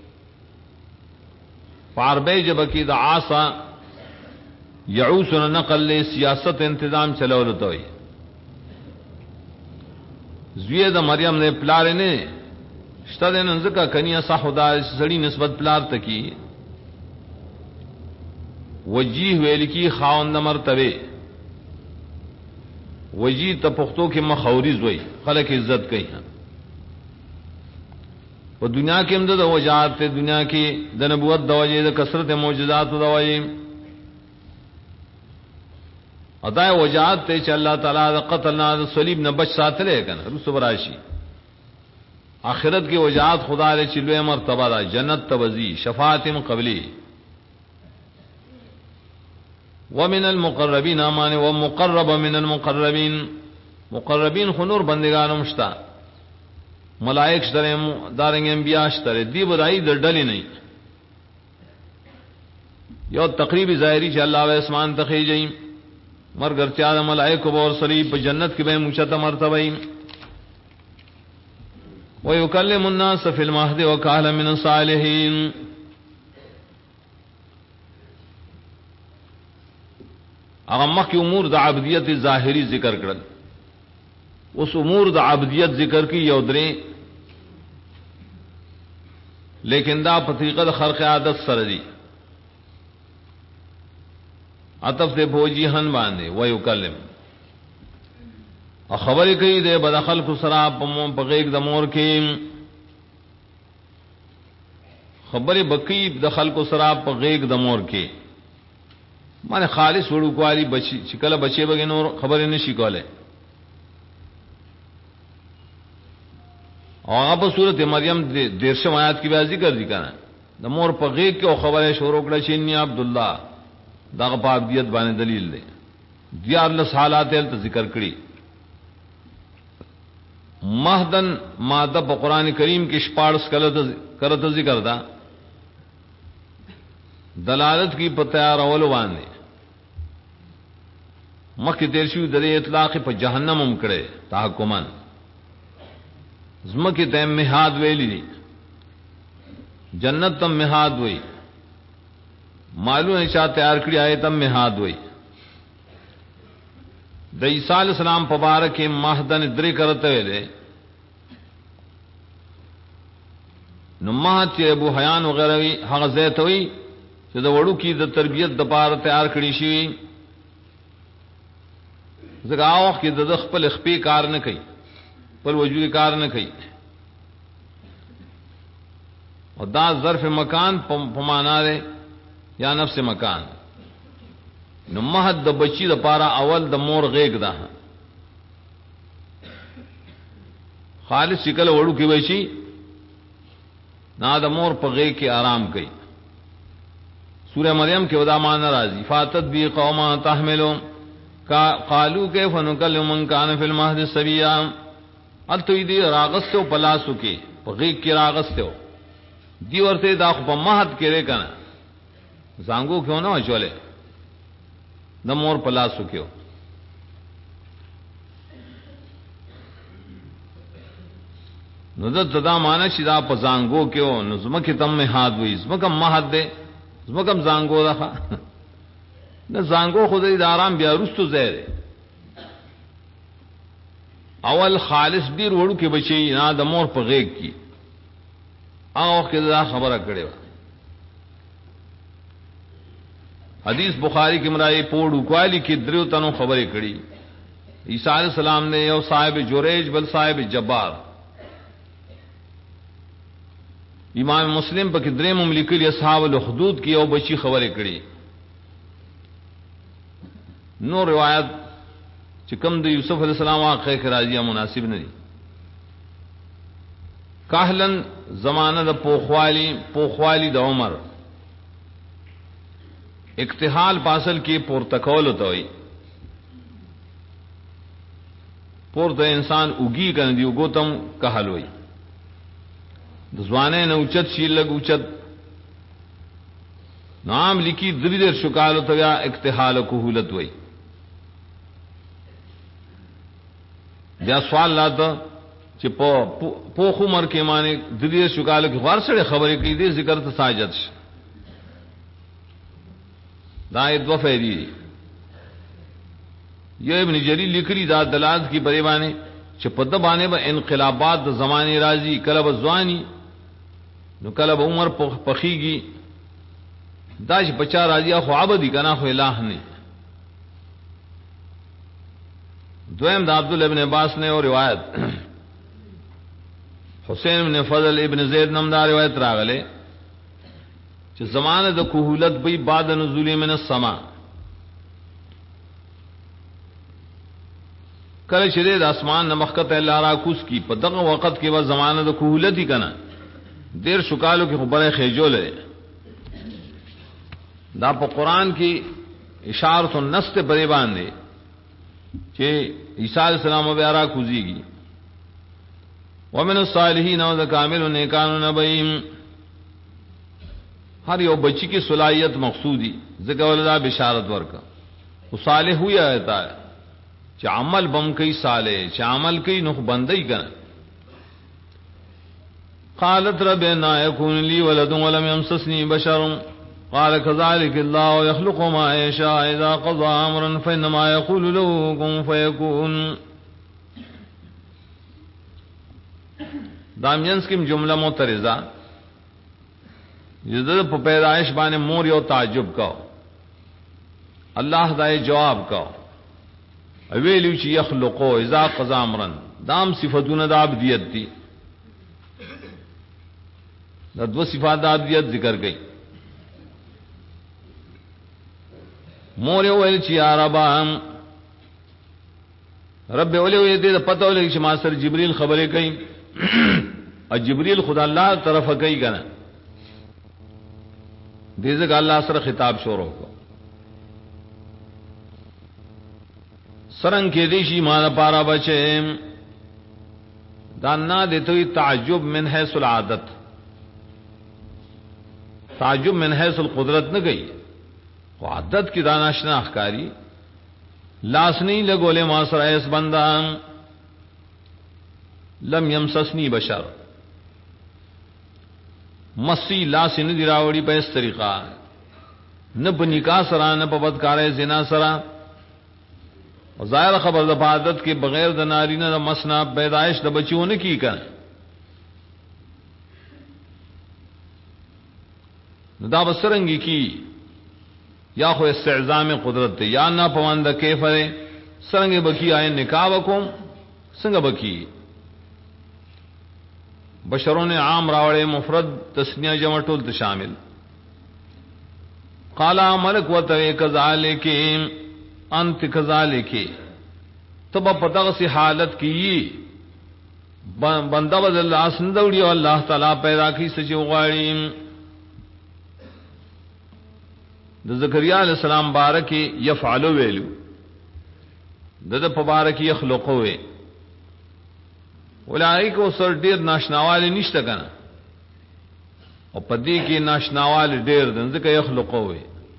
فاربے جب کی دا عاصا یعوس نقل لے سیاست انتظام چلو لتوئی زوی دا مریم نے پلارے نے شتا دے ننزکا کنیا سا خدا سڑی نسبت پلار تکی وجیح ویل کی خاوند مرتبے وجیح تپختوں کی مخوریز ہوئی خلق عزت کئی ہیں وہ دنیا کے امدد وجات تے دنیا کی دنبوت دوجے دا کثرت معجزات دوجے ادائے وجات تے چا اللہ تعالیٰ دا قتل نا دا صلیب نا بچ ساتھ لے کنا رسو براشی آخرت کی وجات خدا لے چلوے مرتبہ دا جنت تبزی شفاعت قبلی ومن المقربین آمانے ومقرب من المقربین مقربین خنور بندگان مشتا ملائک شترے دارنگ انبیاء شترے دی بدائی در ڈلی نہیں یو تقریبی ظاہری چا اللہ و اسمان تخی جائیں مرگر چاہ ملائک بور صلیب پا جنت کی بے مچتا مرتبہ وَيُكَلِّمُ النَّاسَ فِي الْمَهْدِ وَكَهْلًا مِنَ الصَّالِحِينَ اغمق کی امور دا عبدیت ظاہری ذکر کرد اس امور دا عبدیت ذکر کی یودریں لیکن دا پتیقت خرق عادت سردی عطف دے بوجی ہن باندے وَيُكَلِّمُ خبر کئی دے بدخل کو سراب پغیق دمور کے خبر بکی دخل کو سراب پغیق دمور کے مانے خالص وڑو کواری بچی چکل بچے بگے نور خبر نشی کولے اور آپ صورت مریم دیرشم آیات کی بازی کر دی کنا دمور پغیق کے خبر شورو کڑا چینی عبداللہ دا پاک دیت بانے دلیل دے دیار لس حالات ذکر کری مہدن مادہ پا قرآن کریم کی شپارس کرت ذکر دا دلالت کی پتیار اولو باندے مکی تیرشیو درے اطلاق پا جہنم امکڑے تحکمان زمکی تیم مہاد ویلی دی جنت تم مہاد وی معلوم ہے چاہ تیار کری آئے تم مہاد وی دا عیسیٰ علیہ السلام پبارک مہدن درے کرتے ویلے نو مہد چی ابو حیان وغیرہ وی حق زیت ہوئی چی دا وڑو کی دا تربیت دا پار تیار کری شوی زکا آوخ کی دا دخ پل اخپی کار نکی پل وجود کار نکی اور دا ظرف مکان پمانا دے یا نفس مکان نو مہد دا بچی دا پارا اول دا مور غیگ دا خالص شکل وڑو کی بچی نا دا مور پا غیگ کی آرام کئی سورہ مریم کے ودا مانا رازی فاتت بی قوما تحملو قالو کیف نکلم من کان فی المہد سبیا التوی دی راغستو پلاسو کی پا غیگ کی راغستو دی ورتے دا خو پا مہد کے رے کنا زانگو کیوں نہ چولے دا مور پلاسو کیوں نو دا مانا چی دا پا زانگو کیوں نو زمکی تم میں ہاتھ ہوئی زمکم مہد دے زمکم زانگو دا خوا نہ زانگو خود دا آرام بیا رستو زیر اول خالص دیر وڑو کے بچی نا دا مور پا غیگ کی آو کہ دا خبرہ کرے وا حدیث بخاری کی مرائی پوڑو کوالی کی دریو تنو خبریں کڑی عیسیٰ علیہ السلام نے یو صاحب جوریج بل صاحب جبار امام مسلم پا کدرے مملکل اصحاب الحدود کی او بچی خبریں کڑی نو روایت چکم دو یوسف علیہ السلام واقعہ کے راضیہ مناسب نہیں کاهلن زمانہ د پوخوالی د عمر اکتحال پاسل کی پورتکول ہوتا ہوئی پورت انسان اگی کن دی اگوتم کہل ہوئی دزوانے نہ اچت شیل لگ اچت نام لکی دری دیر شکال ہوتا گیا اکتحال کہولت ہوئی بیا سوال لاتا چې پوخ عمر کې معنی دری شکال کی غار سره خبرې کوي دې ذکر ته ساجد دا دو فیری یہ ابن جریر لکھلی دا دلالت کی بری بانے چې په د باندې به انقلابات د زمانه راځي کله به ځواني نو کله به عمر پخیږي دا چې بچا راځي خو عبادی کنا خو الہ نه دویم دا عبداللہ ابن عباس نے اور روایت حسین ابن فضل ابن زید نمدار روایت راغلے چې زمانه د کهولت به بعد نزول من السما کله چې د اسمان نمخکت الله را کوس کی په دغه وخت کې و زمانه د کهولت ہی کنا دیر شکالو کې خبره خېجول دا په قران کې اشارۃ النص ته بری باندې چې عیسی علیہ السلام بیا را کوزیږي ومن الصالحین و کامل نیکان نبیم ہر یو بچی کی صلاحیت مقصودی ذکر ولدا بشارت ورکا وہ صالح ہوئی آتا ہے چا عمل بم کئی صالح چا عمل کئی نخ بندی کنا قالت رب نا یکون لی ولد ولم یمسسنی بشر قال كذلك الله يخلق ما يشاء اذا قضى امرا فانما يقول له كن فيكون دامینس کی جملہ معترضہ جدد په پیدائش باندې مور یو تعجب کا الله دای جواب کا اویلو چې یخلقو اذا قضى امرا دام صفاتونه د عبدیت دي د دو صفات د عبدیت ذکر کړي مور یو ویل چې یا رب ولې دې پته ولې چې ما سره جبريل خبرې کوي او جبريل خدا الله طرف کوي کنه دې ځکه الله سره خطاب شروع کو سرنګ کې دې شي ما لپاره بچې دانا دته تعجب من حيث العادت تعجب من حيث القدرت نه گئی خو عادت کی داناشنا اخکاری لاس نہیں لگولے ما سره اس بندہ لم یمسسنی بشر مسی لاس نه دی راوړي په اس طریقہ نه په نکاح سره نه په بدکارې زنا سره ظاهر خبر د عادت کې بغیر د نارینه د مسنا پیدائش د بچیونه کی کا دا بسرنګي کی یا خو استعظام قدرت ته یا نه پوند کیف سرنګ بکی آئے نکاح وکم څنګه بکی بشرون عام راوڑے مفرد تسنیہ جمع ټول ته شامل قال ملک وتوی کذالک انت کذالک تب پتہ سی حالت کی بندہ بدل اسندوڑی اللہ تعالی پیدا کی سچو غاڑی د زکریا علیہ السلام بارکی یفعلو ویلو د پبارک یخلقو وی ولای کو سر ډیر ناشناواله نشته کنه او پدې کې ناشناواله ډیر د ځکه یخلقو وی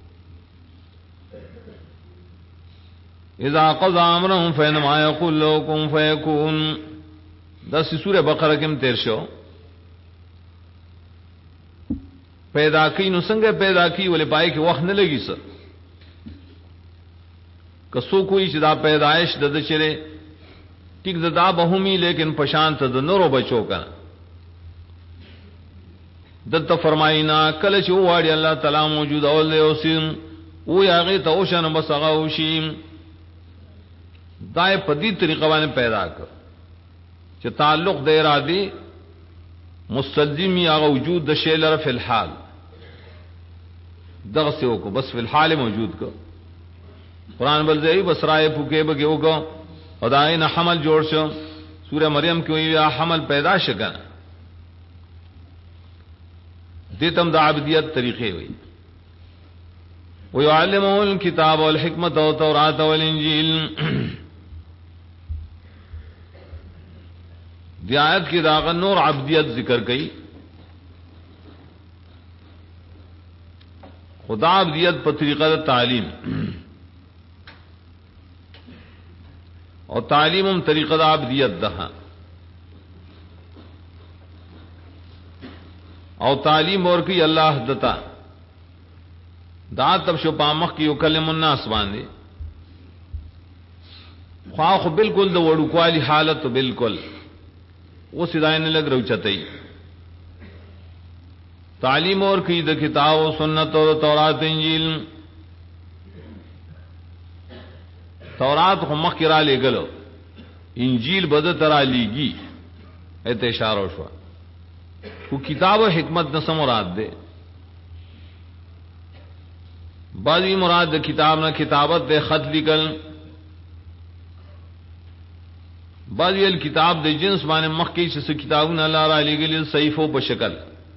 اذا قضى امرا فانما يقول له كن فيكون دا سوره بقره کې تیر شو پیدا کی نو څنګه پیدا کی ولې پای کې وخت نه لګی سر کسو کوئی چې دا پیدائش د چره ٹک دا بہمی لیکن پشانت د نورو بچو کا دلتا فرمائینا کل چو واڑی اللہ تعالی موجود اول دے اوسیم او یاغی تا اوشن بس اغا اوشیم دائے پدی طریقہ بانے پیدا کر چا تعلق دے ارادی مستلزمی آغا وجود دا شیلر فی الحال دغسیو کو بس فی الحال موجود کو قرآن بلزئی بس رائے پوکے بگیو کو خدای نہ حمل جوڑ شو سورہ مریم کی ہوئی حمل پیدا شکن دیتم دا عبدیت طریقے ہوئی وَيُعَلِّمُهُ الْكِتَابَ وَالْحِكْمَةَ وَالتَّوْرَاةَ وَالْإِنْجِيلَ دی آیت کی داغ نور عبدیت ذکر گئی خدا عبدیت پر طریقہ تعلیم اور تعلیم طریقہ عبدیت دہا اور تعلیم اور کی اللہ دتا دا تب شو پامخ کی کلم الناس باندے خواہ بالکل دا وڑو کوالی حالت بالکل وہ سدائن لگ رو چتئی تعلیم اور کی دا کتاب و سنت اور تورات انجیل تورات کو مخ کرا لے گلو انجیل بد ترا لیگی ایت اشارہ شوا وہ کتاب و حکمت نہ مراد دے بعضی مراد دے کتاب نہ کتابت دے خط لکل بعضی الکتاب دے جنس بانے مخی سے کتاب نہ لارا لگل صحیفوں پر شکل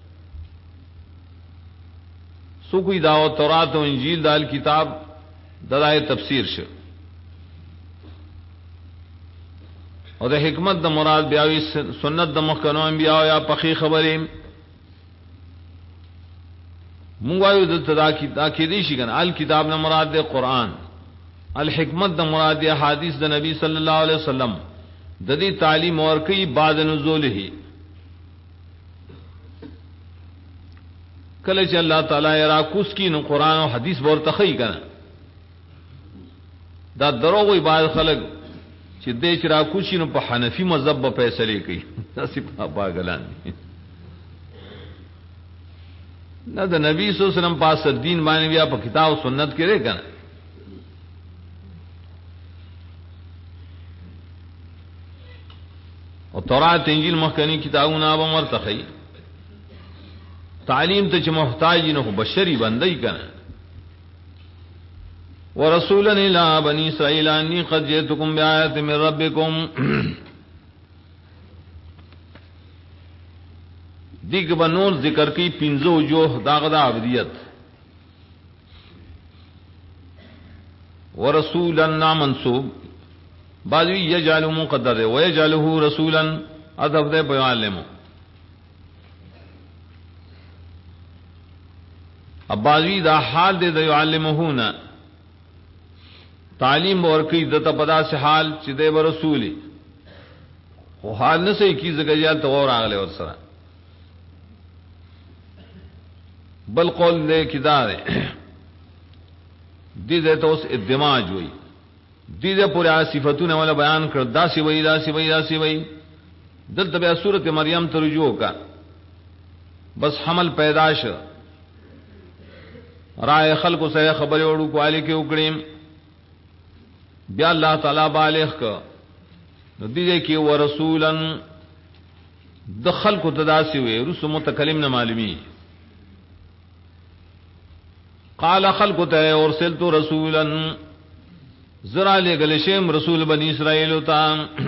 سو کوئی دعوت تورات و انجیل دال کتاب دلائے تفسیر شو اور دا حکمت دا مراد بیاوی سنت دا مخکنو انبیاء یا پخی خبریم منگوایو دا کدیشی کن الکتاب نا مراد دے قرآن الحکمت دا مراد دے حدیث دا نبی صلی اللہ علیہ وسلم دا دی تعلیم اور کئی بعد نزول ہی کلچ اللہ تعالی راکوس کی نو قرآن و حدیث بور تخی کنا دا دروغ بعد خلق چې دې چې را کوشي نو په حنفي مذهب په فیصله کوي تاسو په پاګلان نه د نبی صلی الله علیه وسلم پاس دین باندې بیا په کتاب او سنت کې لري کنه او تورات انجیل مخکنی کتابونه به مرتخی تعلیم ته چې محتاج نه خو بشری بندي کنه ورسولا الى بني اسرائيل اني قد جئتكم بآية من ربكم دیگ بنور ذکر کی پنزو جو داغدا عبدیت ورسولا نا منصوب بعضوی یجعلو مقدر ہے ویجعلوه رسولا ادب دے بیعلمو اب بعضوی دا حال دے دا یعلمونا تعلیم اور کی دتا پدا سے حال چدے ب رسولی وہ حال نہ سے کی جگہ یا تو اور اگلے اور سرا بل قول دے کدار دی دے تو اس ادماج ہوئی دی دے پورے صفاتوں والا بیان کر داسی وئی داسی وئی داسی وئی دل تبع سورۃ مریم ترجو کا بس حمل پیدائش رائے خلق سے خبر اڑو کو علی کے اکڑیم بیا اللہ تعالی بالغ کا دیجے کہ وہ رسولا دخل کو تداسی ہوئے رسول متکلم نہ معلومی قال خلق تے اور سلت رسولا ذرا لے گلشم رسول بنی اسرائیل تا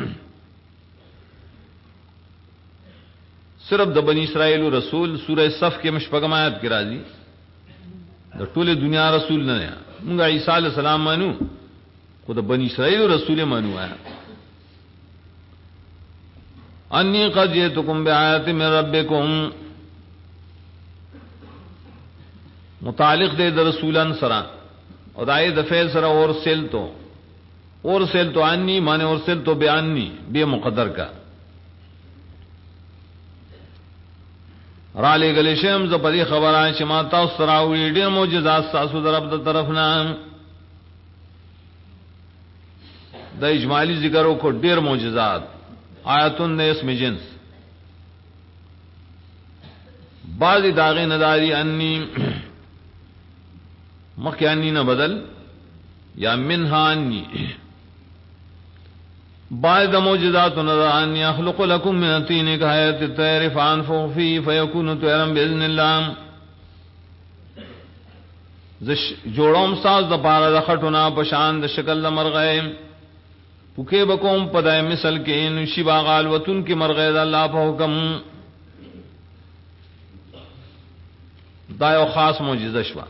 صرف د بنی اسرائیل رسول سورہ صف کے مشپغم آیات کی راضی د ټول دنیا رسول نہ منگا عیسی علیہ السلام مانو خود بنی اسرائیل رسول مانو ہے انی قد جئتکم بآیات من ربکم متعلق دے رسولان سرا اور آئے دفعل سرا اور سیل تو انی مانے اور سیل تو بیانی بے مقدر کا رالے گلے شم زپدی خبران شماتا سراوی ډیر معجزات ساسو درب د طرف نام دا اجمالی ذکروں کو ډیر معجزات آیاتن نے اس میں جنس بعض داغ نداری انی مکیانی نہ بدل یا منہا انی بعض معجزات نظر انی اخلق لکم من طین کہایت الطیر فانفخ فی فیکون طیرا باذن اللہ جوڑوم ساز دا پارا دا خٹونا پشان دا شکل دا مرغیم پکے بکوم پدائے مثل کے ان شبا غالوتن کی مرغید اللہ پا حکم دا یو خاص معجزه شوه.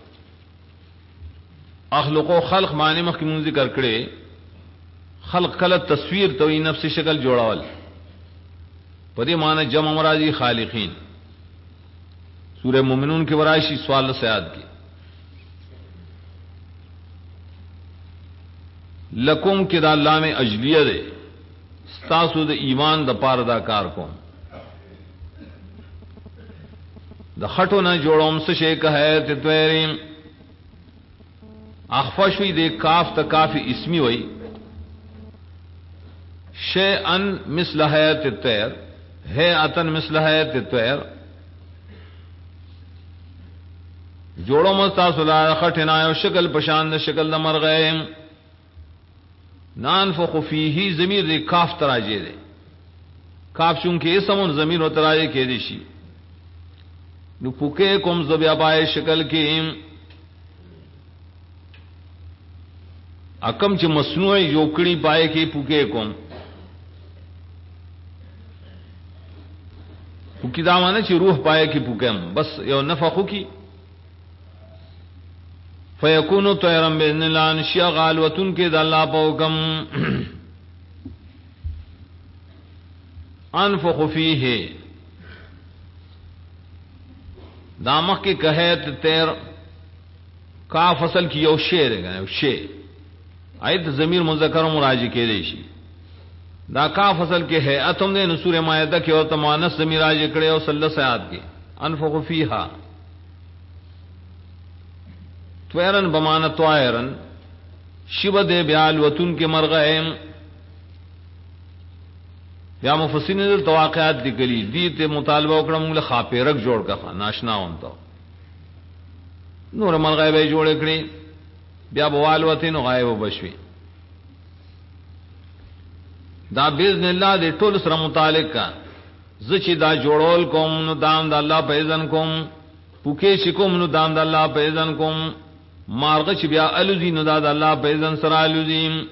اخلقو خلق معنی مخکې مونږ ذکر کړي، خلق کله تصویر توي نفس شکل جوړول، په دې معنی جمع مرادی خالقین. سورہ مومنون کې ورایشي سوال سیاد کې لکم کې دا لام اجلیه ده، ستاسو د ایمان د پاره دا کار کوم. د خټو نه جوړوم څه شي که ہے ته تویریم اخفشوی دے کاف تا کاف اسمی وئی شیئن مثل حیات الطیر حیاتن مثل حیات الطیر جوڑو مستاسو لا خٹنا یو شکل پشاند شکل دا مرغیم نانفخ فیہی ضمیر دے کاف تراجے دے کاف چونکہ اسمون ضمیر و تراجے کے دیشی نو پوکے کم زبیا پائے شکل کی اکم چې مصنوعي جوړکړي پائے کې پوکې کوم پوکې دا معنی چې روح پائے کې پوکم بس یو نفخو کی فیکونو طیرا باذن الله نشیا غالوتن کې د الله په حکم انفخ فیه دامخ کې کہت تیر کا فصل کی یو شعر ہے یو شعر ایت ضمیر مذکر مراجع کې دی شي دا کا فصل کې ہے اتم نے سورہ مائدہ کې او تمانس ضمیر راجع کړي او صلی الله آیات کې انفخ فیها طیرن بمانه طائرن شبد بیال وتن کې مرغیم یا مفسرین د تواقعات لیکلي دي ته مطالبه وکړم له خاپیرک جوړ کا ناشنا اونته نور مرغې به جوړ کړي بیا بوالوتین غایب وبشوي دا باذن الله دې ټول سره متعلق کا زچې دا جوړول کوم نو دام د الله په اذن کوم پوکې شکوم نو دام د الله په اذن کوم مارغ چې بیا الذی نو د الله په اذن سره الذی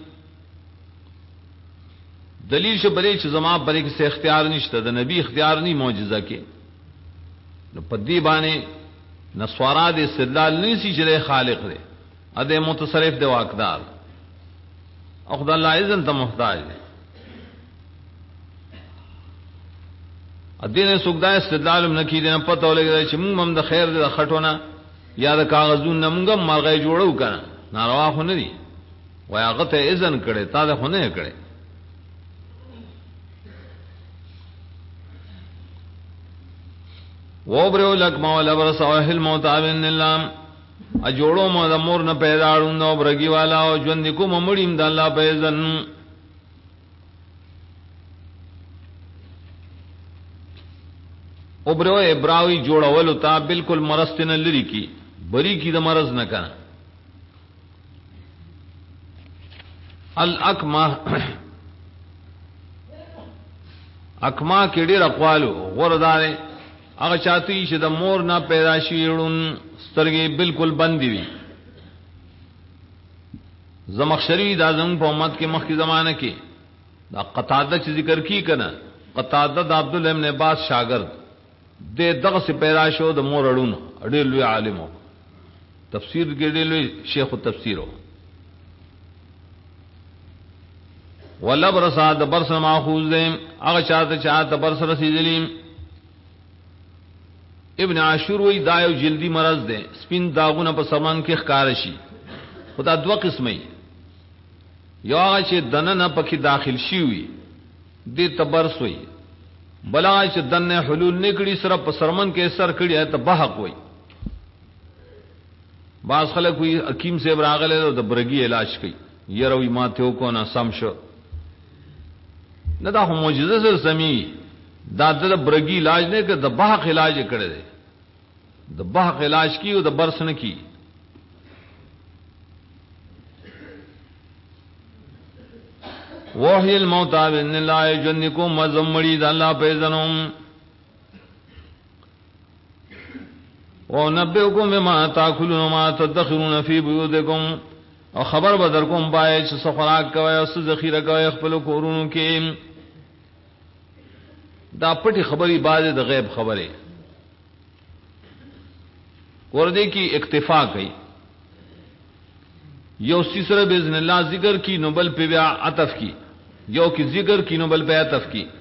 دلیل شو بلې چې زما بلې کې څه اختیار نشته د نبی اختیار نه معجزه کې نو پدی باندې نسوارا دې استدلال نشي چې خالق دی اده متصرف دی واقدار او خدای الله اذن ته محتاج دی ادینه سوګدا استدلال هم نکې دې نه پته ولګی چې موږ هم د خیر د خټونه یا د کاغذونو موږ هم مرغې جوړو کنه ناروا خو نه دي وای هغه ته اذن کړي تا ده خو نه کړي وبرو لک مولا برسوهل موتابن اللام اجوړو مو د مور نه پیدا ورونو برګي والا او ژوند کوم مړیم د الله په اذن وبرو ابراوی جوړول تا بالکل مرستنه لري کی بری کی د مرز نه کنه الاکما اکما کې ډیر اقوالو غوردارې هغه چاته چې د مور نه پیدا شیړون سترګې بالکل بندې وي زمخشری د اعظم په امت کې مخکې زمانه کې دا قتاده چې ذکر کی کنه قتاده د عبد الله ابن عباس شاګرد د دغه سے پیدا شو د مور اړون ډېر لوی عالم تفسیر کې ډېر لوی شیخ التفسیر ولبرص د برس ماخوذ هغه چاته برس رسیدلی ابن عاشور وی دایو جلدی مرض دے سپین داغونه په سامان کې ښکار شي خدا دوه قسمه یو هغه چې دنه نه پکې داخل شي وي دې تبرس وي بلا چې دنه حلول نکړي سره په سرمن کې سر کړي ته بحق وي باز خلک وي حکیم سے براغله د برګي علاج کوي يروي ماته کو نه سم شو نه دا معجزه سره سمي دا د برګي علاج نه که د بحق علاج کړي دي د بحق علاج کی او د برس نه کی وحی الموتى بإذن الله يجنكم مزمړي د الله په اذنهم ونبئكم بما تاكلون وما تدخرون في بيوتكم او خبر بدر کوم پای چې سفراک کوي او ذخیره کوي خپل کورونو کې دا پټي خبري باز د غیب خبره وردے کی اکتفا کئی یو سیسر باذن اللہ ذکر کی نوبل پہ بیا عطف کی یو کی ذکر کی نوبل پہ عطف کی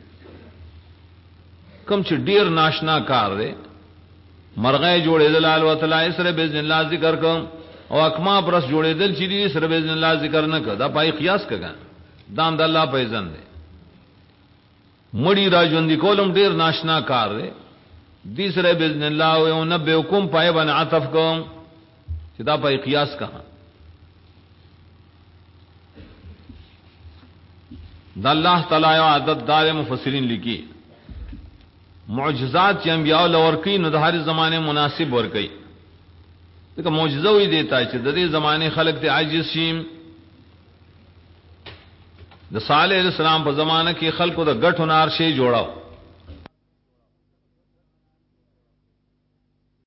کم چھ ډیر ناشنا کار دے مرغے جوڑے دل و تعالی سر باذن اللہ ذکر کم او اکما پرس جوڑے دل چی سر باذن اللہ ذکر نہ کر دا پای قیاس کگا دام د اللہ پہ زن دے مڑی راجوندی کولم ډیر ناشنا کار دے دیسرے باذن اللہ و نبئکم پای بن عطف کم چې دا پای قیاس کہاں دا اللہ تعالی عادت دار مفسرین لکی معجزات چې انبیاء لور کوي نو د هر زمانه مناسب ور کوي دغه معجزه وی دیتا چې د دې زمانه خلق ته عاجز شي د صالح علیہ السلام په زمانه کې خلقو د غټ هنر شی جوړاو